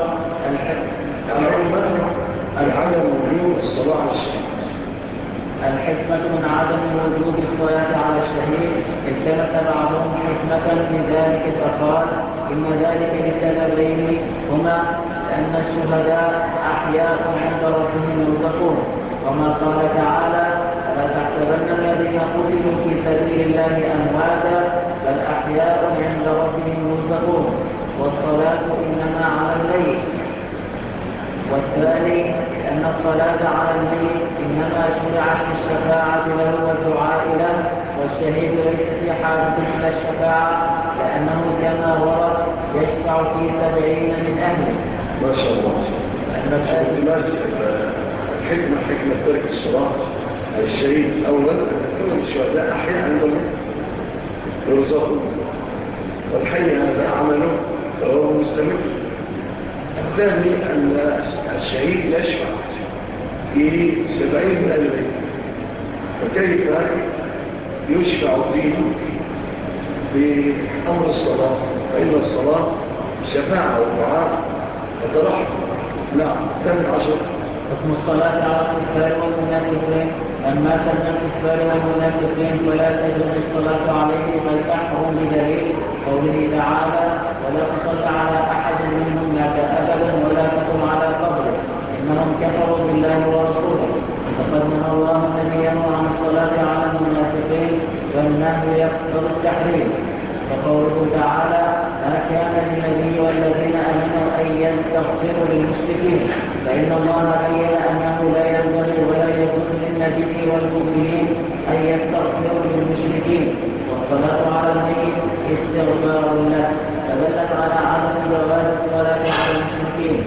العدم وجوب الصلاة على الشهيد. الحكمة من عدم وجوب الصلاة على الشهيد التمس بعضهم حكمة من ذلك فقال إن ذلك لسببين هما أن الشهداء أحياء عند ربهم يرزقون، وما قال تعالى: فلا تحسبن الذين قتلوا في سبيل الله أمواتا بل أحياء عند ربهم يرزقون. والصلاة إنما على الميت. والثاني أن الصلاة على الميت إنما شرعت للشفاعة له والدعاء له، والشهيد ليس في حاجة إلى الشفاعة لأنه كما ورد يشفع في 70 من أهله. ما شاء الله. حكمة ترك الصلاة على الشهيد أولا كل الشهداء أحياء عندهم يرزقون، والحي هذا عمله فهو مستمر. الثاني أن الشهيد يشفع في 70 من البيت، فكيف يشفع فيه بأمر الصلاة؟ فإن الصلاة شفاعة ودعاء وترحم. نعم. 18 حكم الصلاة على الكفار والمنافقين. من مات من الكفار والمنافقين فلا تجوز الصلاة عليه بل تحرم بدليل قوله تعالى: ولا تصل على أحد منهم مات أبدا ولا تقم على قبره إنهم كفروا بالله ورسوله. فقد نهى الله نبيه عن الصلاة على المنافقين، والنهي يقتضي التحريم. وقوله تعالى: ما كان للنبي والذين آمنوا أن يستغفروا للمشركين، فإن الله بين أنه لا ينبغي ولا يجوز للنبي والمؤمنين أن يستغفروا للمشركين، والصلاة على الميت استغفار له. فدلت على عدم جواز الصلاة على المشركين.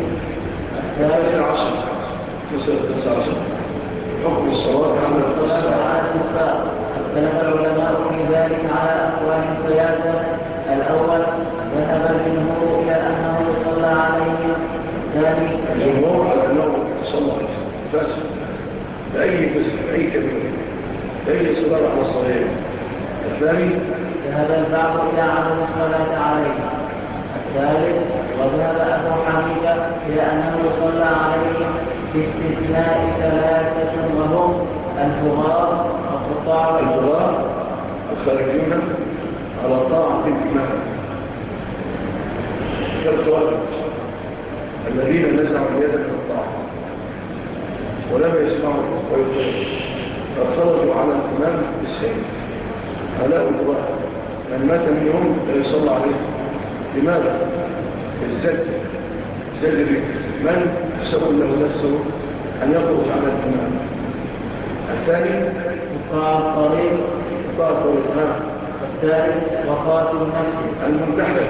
الثالث حكم الصلاة على الكفار. اختلف العلماء في ذلك على أقوال ثلاثة. الأول ذهب الجمهور إلى أنه يصلى عليه. الثاني الجمهور على أنه يصلى فاسد بأي جسم بأي كبير بأي صلاة على الصغير. الثاني ذهب البعض إلى عدم الصلاة عليه. الثالث وذهب أبو حنيفة إلى أنه يصلى عليه باستثناء ثلاثة وهم الفقراء والقطاع الفقراء الخارجون على طاعة الإمام كالخوارج الذين نزعوا اليد من الطاعة ولم يسمعوا ويطيعوا فخرجوا على الإمام بالسيف. هؤلاء الفقراء من مات منهم لا يصلى عليه. لماذا؟ الزجر من يحسب له نفسه أن يخرج على الإمام. الثاني قطاع الطريق. الثالث وقاتل النفس المنتحر.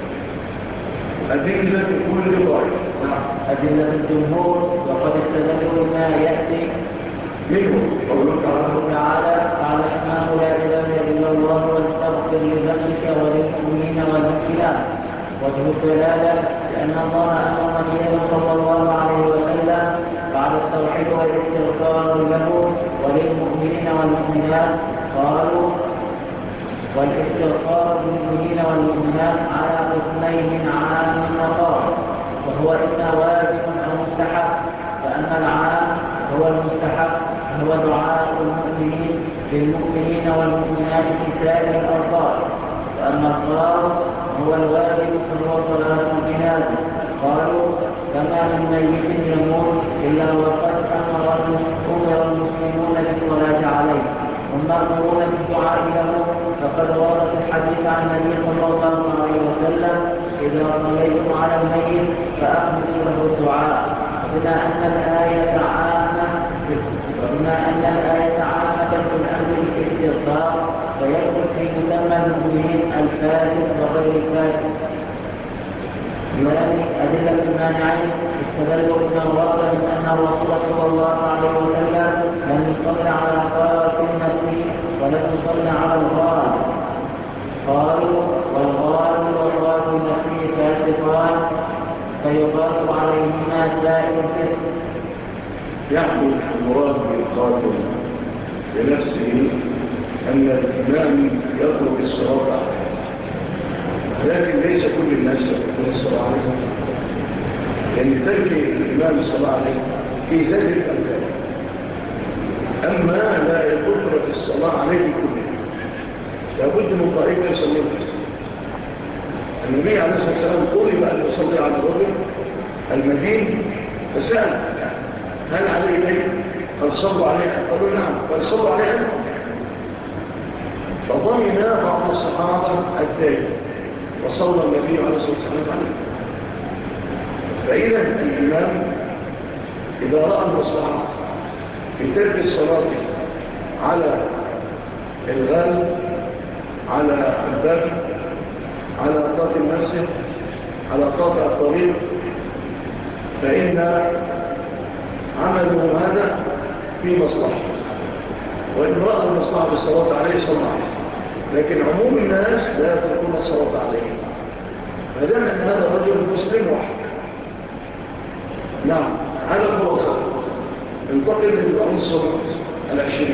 أدلة كل طائف. أدلة الجمهور وقد استدلوا ما يأتي منه قوله تعالى قال إنه لا إله إلا الله واستغفر لذنبك وللمؤمنين والمؤمنات. وجه الدلالة لأن الله أمر نبيه صلى الله عليه وسلم بعد التوحيد والاستغفار له وللمؤمنين والمؤمنات. قالوا والاستغفار للمؤمنين والمؤمنات على قسمين عام وخاص، وهو إما واجب أو مستحب. فأما العام هو المستحب هو دعاء المؤمنين للمؤمنين والمؤمنات في سائر الأوقات. وأما الخاص هو الواجب فهو صلاة الجنازة. قالوا كما من ميت يموت إلا وقد أمر المسلمون بالصلاة عليه والمأمورون بالدعاء له. فقد ورد الحديث عن النبي صلى الله عليه وسلم إذا صليتم على الميت فأخلصوا له الدعاء. بما أن الآية عامة في الأمر بالاستغفار فيدخل في مسمى المؤمنين الفاسد وغير الفاسد. يعني أدلة المانعين استدلوا بما ورد من أن الرسول صلى الله عليه وسلم لم يصلي على قاتل النفس ولم يصلي على الغال. قالوا والغال وقاتل النفس فاسقان فيقاس عليهما سائر الفسق. يحمل المراد بالقاتل لنفسه أن الإمام يطلب الصلاة لكن ليس كل الناس يطلب الصلاة عليه، لأن ترك الإمام الصلاة عليه في زجر الأمثال. أما لا يترك الصلاة عليه كله لابد من طائفة يصلي. النبي عليه الصلاة والسلام طلب أن يصلي على الرجل المدين فسأل هل عليه دين؟ قال صلوا عليه. قالوا نعم. قال صلوا عليه. فضمن بعض الصحابة الدين وصلى النبي عليه الصلاة والسلام عليه. فإذا الإمام إذا رأى المصلحة في ترك الصلاة على الغال على الباب على قاطع المسجد على قاطع الطريق فإن عمله هذا في مصلحة، وإن رأى المصلحة بالصلاة عليه صلى الله عليه. لكن عموم الناس لا يتركون الصلاة عليه. فدام أن هذا الرجل مسلم واحد. نعم هذا الخلاصة. انتقل للعنصر 20.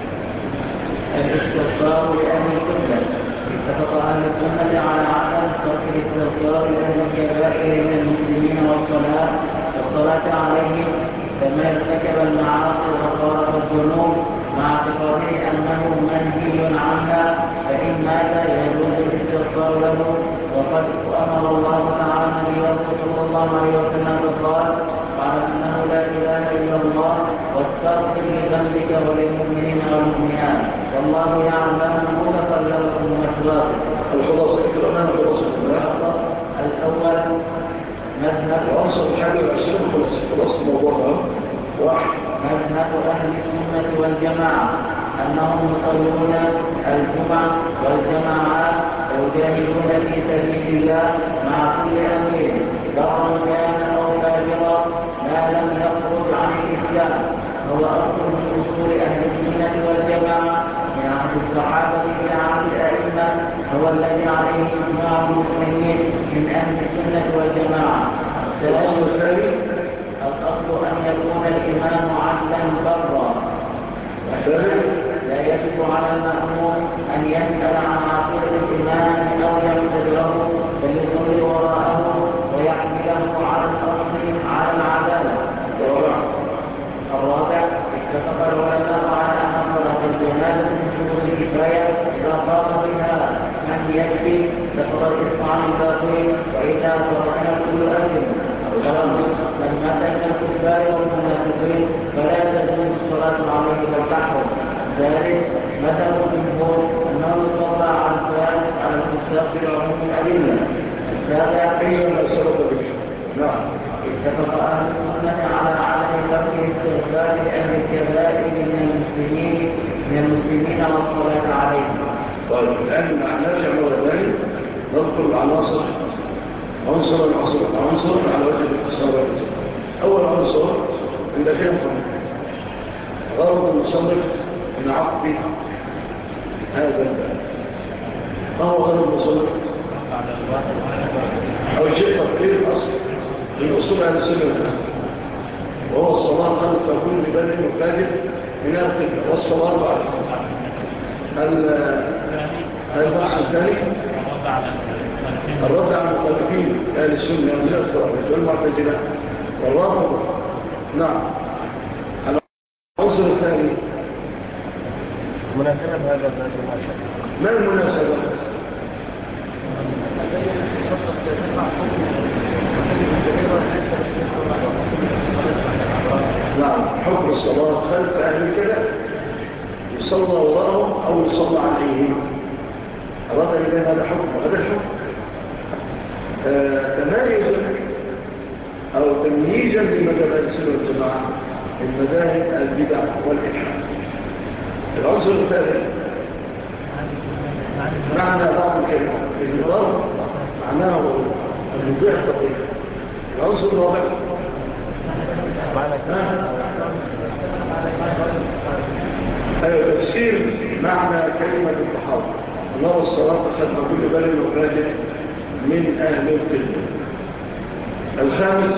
الاستغفار لأهل السنة. اتفق أهل السنة على عدم ترك الاستغفار لأهل الكبائر من المسلمين والصلاة عليهم كما ارتكب المعاصي وقارب الذنوب مع اعتقاده أنه منهي عنها فإن مات يجوز الاستغفار له. وقد أمر الله تعالى نبيه صلى الله عليه وسلم فقال أنه لا إله إلا الله واستغفر لذنبك وللمؤمنين والمؤمنات والله يعلم متقلبكم ومثواكم. الخلاصة إكرامنا خلاصة الأول مذهب وأنصر الحاجة 20 خلاصة موضوعها. واحد مذهب أهل السنة والجماعة أنهم يصلون الجمعة والجماعات ويجاهدون في سبيل الله مع كل أمير برا كان أو فاجرا ما لم يخرج عن الإسلام. هو أصل من أصول أهل السنة والجماعة من عهد الصحابة إلى عهد الأئمة، هو الذي عليه إجماع المسلمين من أهل السنة والجماعة. الأصل أن يكون الإمام عدلا برا. لا يجب على المأموم أن يسأل عن عقيدة الإمام أو يقتدره، بل يصلي وراءه ويحمله على الأصل على العدالة. الرابع اتفق العلماء على أن صلاة الجنازة من شروط الكفاية إذا قام بها من يكفي ذكر الإسم عن الباقين، وإذا تركنا كل أجل من مات من الكفار والمنافقين فلا تجوز الصلاة عليه والتحرم. ذلك مذهب الجمهور أنه يصلى على الفاسق على الفساق بعموم الأدلة. السابع نعم. اتفق أهل السنة على عدم ترك استغفار أهل الكبائر من المسلمين والصلاة عليهم. طيب الآن معناه مرة ثانية نذكر العناصر عنصر على وجه الاختصار. أول عنصر عند كلمة غرض المصنف من عقد هذا الباب. ما هو غرض المصنف؟ أو شيء تطبيق الأصل من أصول أهل السنة، وهو الصلاة خلف كل بني وكاذب من القبلة، والصلاة بعد البحث الثاني الرد على المخالفين أهل السنة من الخوارج والمعتزلة والرافضة. نعم. العنصر الثاني مناسبة هذا الباب. ما المناسبة؟ نعم. حكم الصلاة خلف أهل الكلام، يصلى وراءهم أو يصلى عليهم. أراد إليه هذا حكم وهذا الحكم تمايزا أو تمييزا لمذهب السنة والجماعة من مذاهب البدع والإلحاد. العنصر الثالث معنى بعض الكلمة النظام معناه الوضوح التطبيق. العنصر الرابع تفسير معنى كلمة التحاور. الله الصلاة خلف كل بلد وفاجر من أهل القبلة. الخامس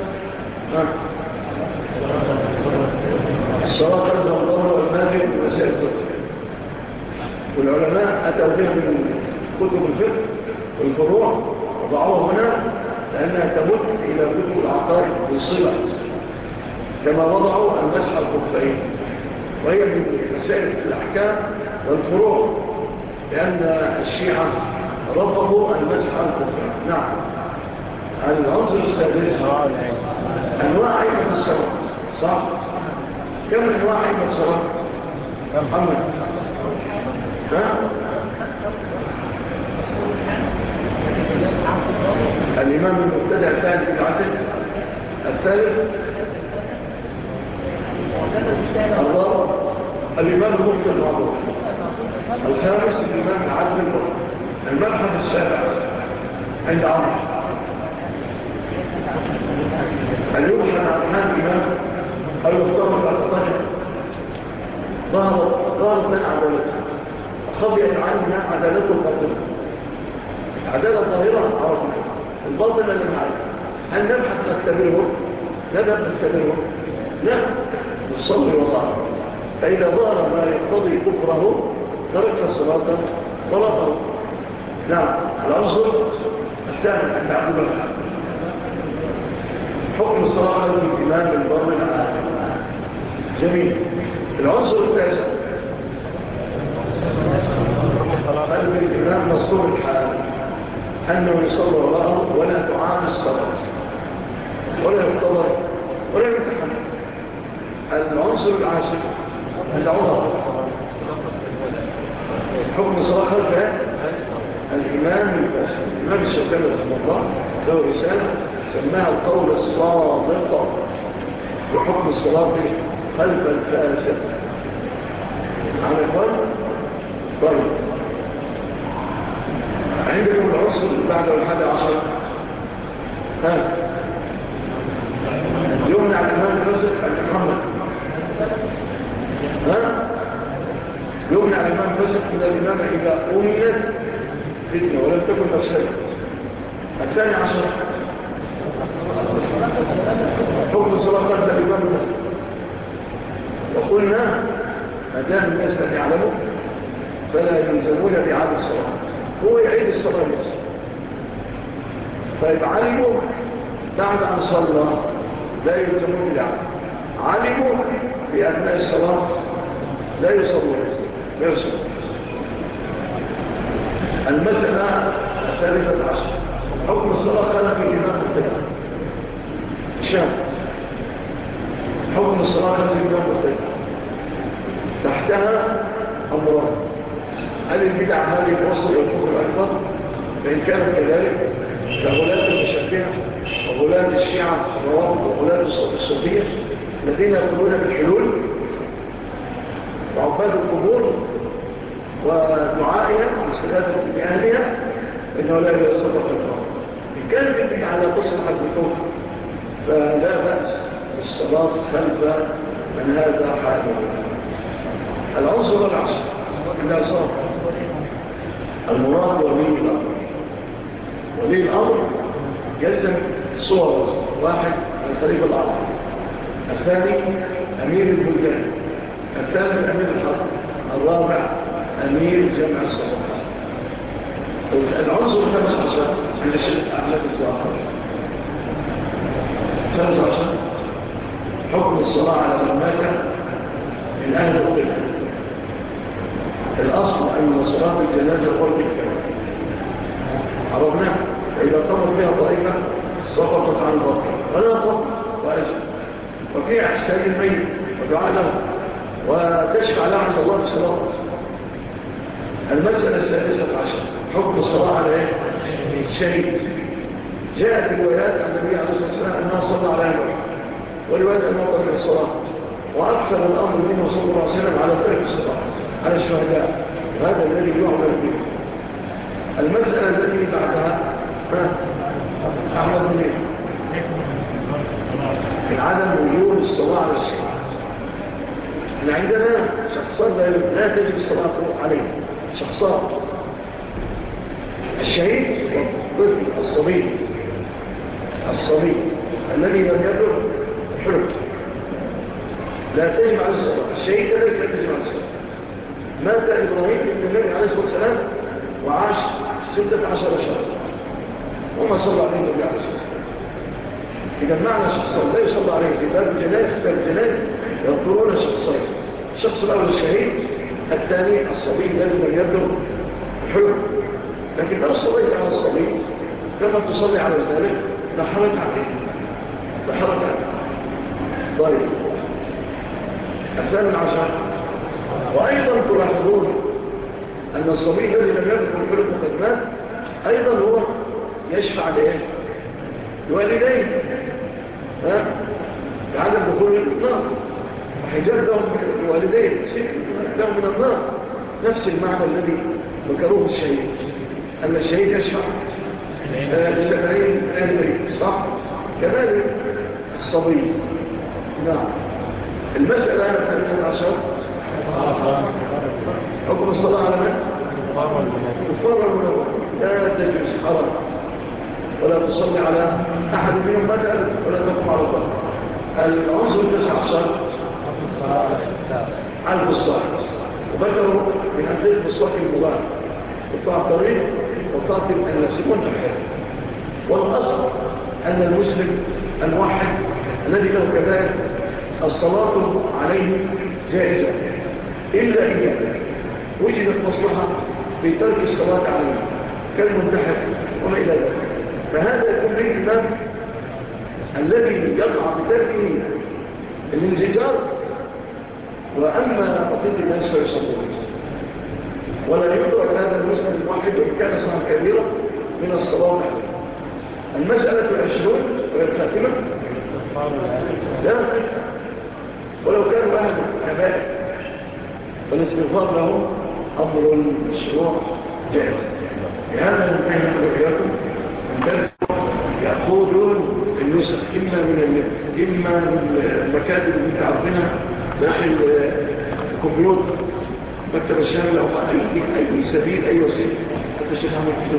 الصلاة خلف الله والماجد ومسائل الفقه، والعلماء أتوا بها من كتب الفقه والفروع وضعوها هنا لأنها تمت إلى كتب العقائد بالصلة، كما وضعوا المسح الخفين، وهي من مسائل الأحكام والفروع، لأن الشيعة رفضوا المسح الخفين. نعم. العنصر السادس أنواع عيبة الصلاة. صح؟ كم أنواع عيبة الصلاة؟ محمد الإمام المبتدع الثالث بالعدل. الثالث الله الإمام المبتدع المعروف. الخامس الإمام العدل المبتدع. المبحث السابع عند عمر هل يمكن عن هذا الإمام أو يفترض على الطريق ظهرت من عدالته خبيت عنها عدالته الباطنة. عدالة ظاهرة عرفنا، الباطنة لم نعرف. هل نبحث نختبره؟ لا، نصلي وطاعه. فإذا ظهر ما يقتضي كفره ترك الصلاة صلاته. نعم. العنصر الثاني أن تعبد الحق. حكم الصلاة على الإمام البر العالم. جميل. العنصر الثالث قلب الإمام مصدور الحال، أنه يصلى وراءه ولا تعاد الصلاة ولا يقتضر ولا يتحمل. العنصر العاشر العمر. حكم الصلاة خلفه الإمام الفاسد. الإمام الشافعي رحمه الله له رسالة سماها القول الصادق بحكم الصلاة خلف الفاسد. عن إخوان؟ طيب عندكم العنصر بعد 11 يمنع الإمام الفاسق الإمامة يمنع الإمام الفاسق من الإمامة إذا أمنت فتنة ولم تكن مفسدة. 12 حكم الصلاة قبل الإمام الفاسق. وقلنا ما دام الناس لم يعلموا فلا يلزمون بإعادة الصلاة، هو يعيد الصلاة نفسه. طيب علموا بعد أن صلى لا يلزمون بالإعادة، علموا في أثناء الصلاة لا يصلون لا يصلون. المسألة 13 حكم الصلاة كان في الإمام التكبير الشام. حكم الصلاة كان في الإمام التكبير تحتها أمران: هل البدع هذه توصل إلى الكفر الأكبر؟ فإن كانت كذلك كغلاة المشبهة وغلاة الشيعة الروافض وغلاة الصوفية الذين يقولون بالحلول وعباد القبور ودعائها واستفادة بأهلها إنه لا يصدق الكفر. إن كانت البدع لا تصلح بالكفر فلا بأس بالصلاة خلف من هذا حاله. العنصر العصر إذا صار المراد ولي الأمر. ولي الأمر يلزم صور: واحد الخليفة العربي، الثاني أمير البلدان، الثالث أمير الحرب، الرابع أمير جمع الصلاة. العنصر 15 عند الشيخ أحمد الزواحر 15 حكم الصلاة على من مات من أهل القبلة. الأصل أن صلاة الجنازة فرض كفاية، عرفنا فإذا قامت بها طائفة سقطت عن الباطل ولا فضل وأجل، وفي إحسان الميت ودعاء له وتشفع له عند الله الصلاة. المسألة 16 حكم الصلاة على الشهيد. جاءت روايات عن النبي عليه الصلاة والسلام أنها صلى على أهله، وروايات أنها طلب الصلاة، وأكثر الأمر منه صلى الله عليه وسلم على ترك الصلاة على الشهداء، وهذا الذي يعمل به. المسألة التي بعدها أحمد بن في عدم وجود الصلاة على الشهيد. عندنا شخصان لا تجب الصلاة عليه، شخصان: الشهيد والطفل الصبي الذي لم يبلغ الحلم لا تجب على الصلاة. الشهيد كذلك لا تجب على الصلاة. مات إبراهيم ابن النبي عليه الصلاة والسلام وعاش 16 شهرا وما صلى عليه النبي عليه الصلاة والسلام. إذا معنى شخصان لا يصلى عليه في باب الجنائز يذكرون شخصين: الشخص الأول الشهيد، الثاني الصبي الذي لم يبلغ الحلم. لكن لو صليت على الصبي كما تصلي على ذلك لا حرج عليه. طيب 12 وأيضا تلاحظون أن الصبي الذي لم يبلغ الحلم وقد مات أيضا هو يشفع لوالديه بعدم دخول النار وحجاب لهم من الوالدين لهم من النار. نفس المعنى الذي ذكروه الشهيد، أن الشهيد يشفع ل70 أهل بيت، صح؟ كذلك الصبي. نعم. المسألة 18 حكم الصلاة على من؟ كفار المنور لا تجلس حرام ولا تصلي على أحد منهم مثلا ولا تقوم على الله. العنصر 19 على البصاق، وذكروا من أمثلة البصاق المبارك قطاع الطريق وقطاع النفس منتحر. والأصل أن المسلم الموحد الذي له كذلك الصلاة عليه جائزة إلا إذا وجدت مصلحة في ترك الصلاة عليه كالمنتحر وما إلى ذلك، فهذا يكون به الإمام الذي يقع بتركه الانزجار. وأما بقية الناس فيصلون ولا يدرك هذا المسلم الواحد وإن كان صلاة كبيرة من الصلاة عليه. المسألة 20 والخاتمة لا، ولو كانوا أهل كبائر فالاستغفار لهم أمر مشروع جائز. لهذا ننتهي وإياكم أن يأخذون النسخ إما من النت إما من المكاتب اللي انت عارفينها داخل الكمبيوتر مكتب الشامل أو أي سبيل أي وسيلة حتى الشيخ عمل كتب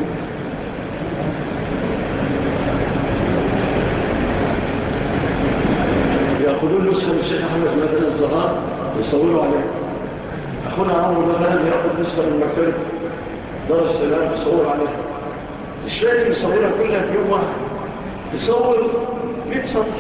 يأخذون نسخة من الشيخ أحمد مثلا الزهار ويصوروا عليها أخونا عمر مثلا يأخذ نسخة من المكتب دار السلام يصور عليها مش لازم يصورها كلها في يوم واحد يصور 100 سطح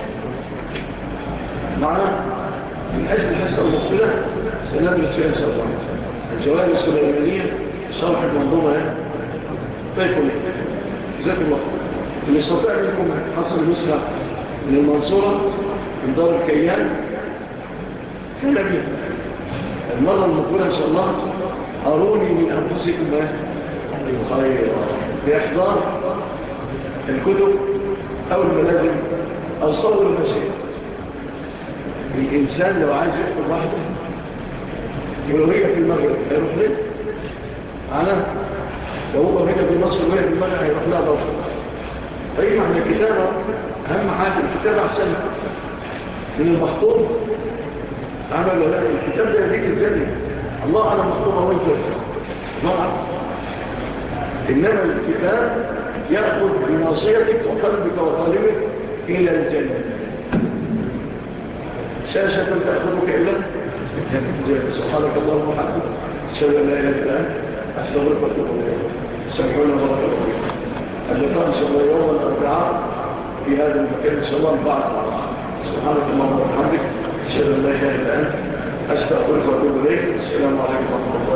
معنا من أجل الحصة المقبلة سندرس فيها إن شاء الله الجوائز السليمانية شرح المنظومة طيب جزاكم الله اللي يستطيع منكم حصل نسخة من المنصورة من دار الكيان كان بها المرة المقبلة إن شاء الله أروني من أنفسكم خير بإحضار الكتب أو الملازم أو صور المسيح الإنسان لو عايز يدخل وحده يروهية في المغرب هيروح ليه أنا لو هو هنا في مصر وهي في المغرب هيروح لها ضغط أي معنى الكتابة أهم حاجة الكتابة أحسن من المخطوط عمل ولا الكتاب ده يديك الجنة الله على المخطوطة وانت ما أعرف إنما الكتاب يأخذ بناصيتك وقلبك وقالبك إلى الجنة شاشة تأخذك إلى الجنة سبحانك اللهم وبحمدك أشهد أن لا إله إلا أنت أستغفرك وأتوب إليك سامحونا بارك الله فيكم اللقاء إن شاء الله يوم الأربعاء في هذا المكان إن شاء الله بعد سبحانك اللهم وبحمدك أشهد أن لا إله إلا أنت أستغفرك وأتوب إليك السلام عليكم ورحمة الله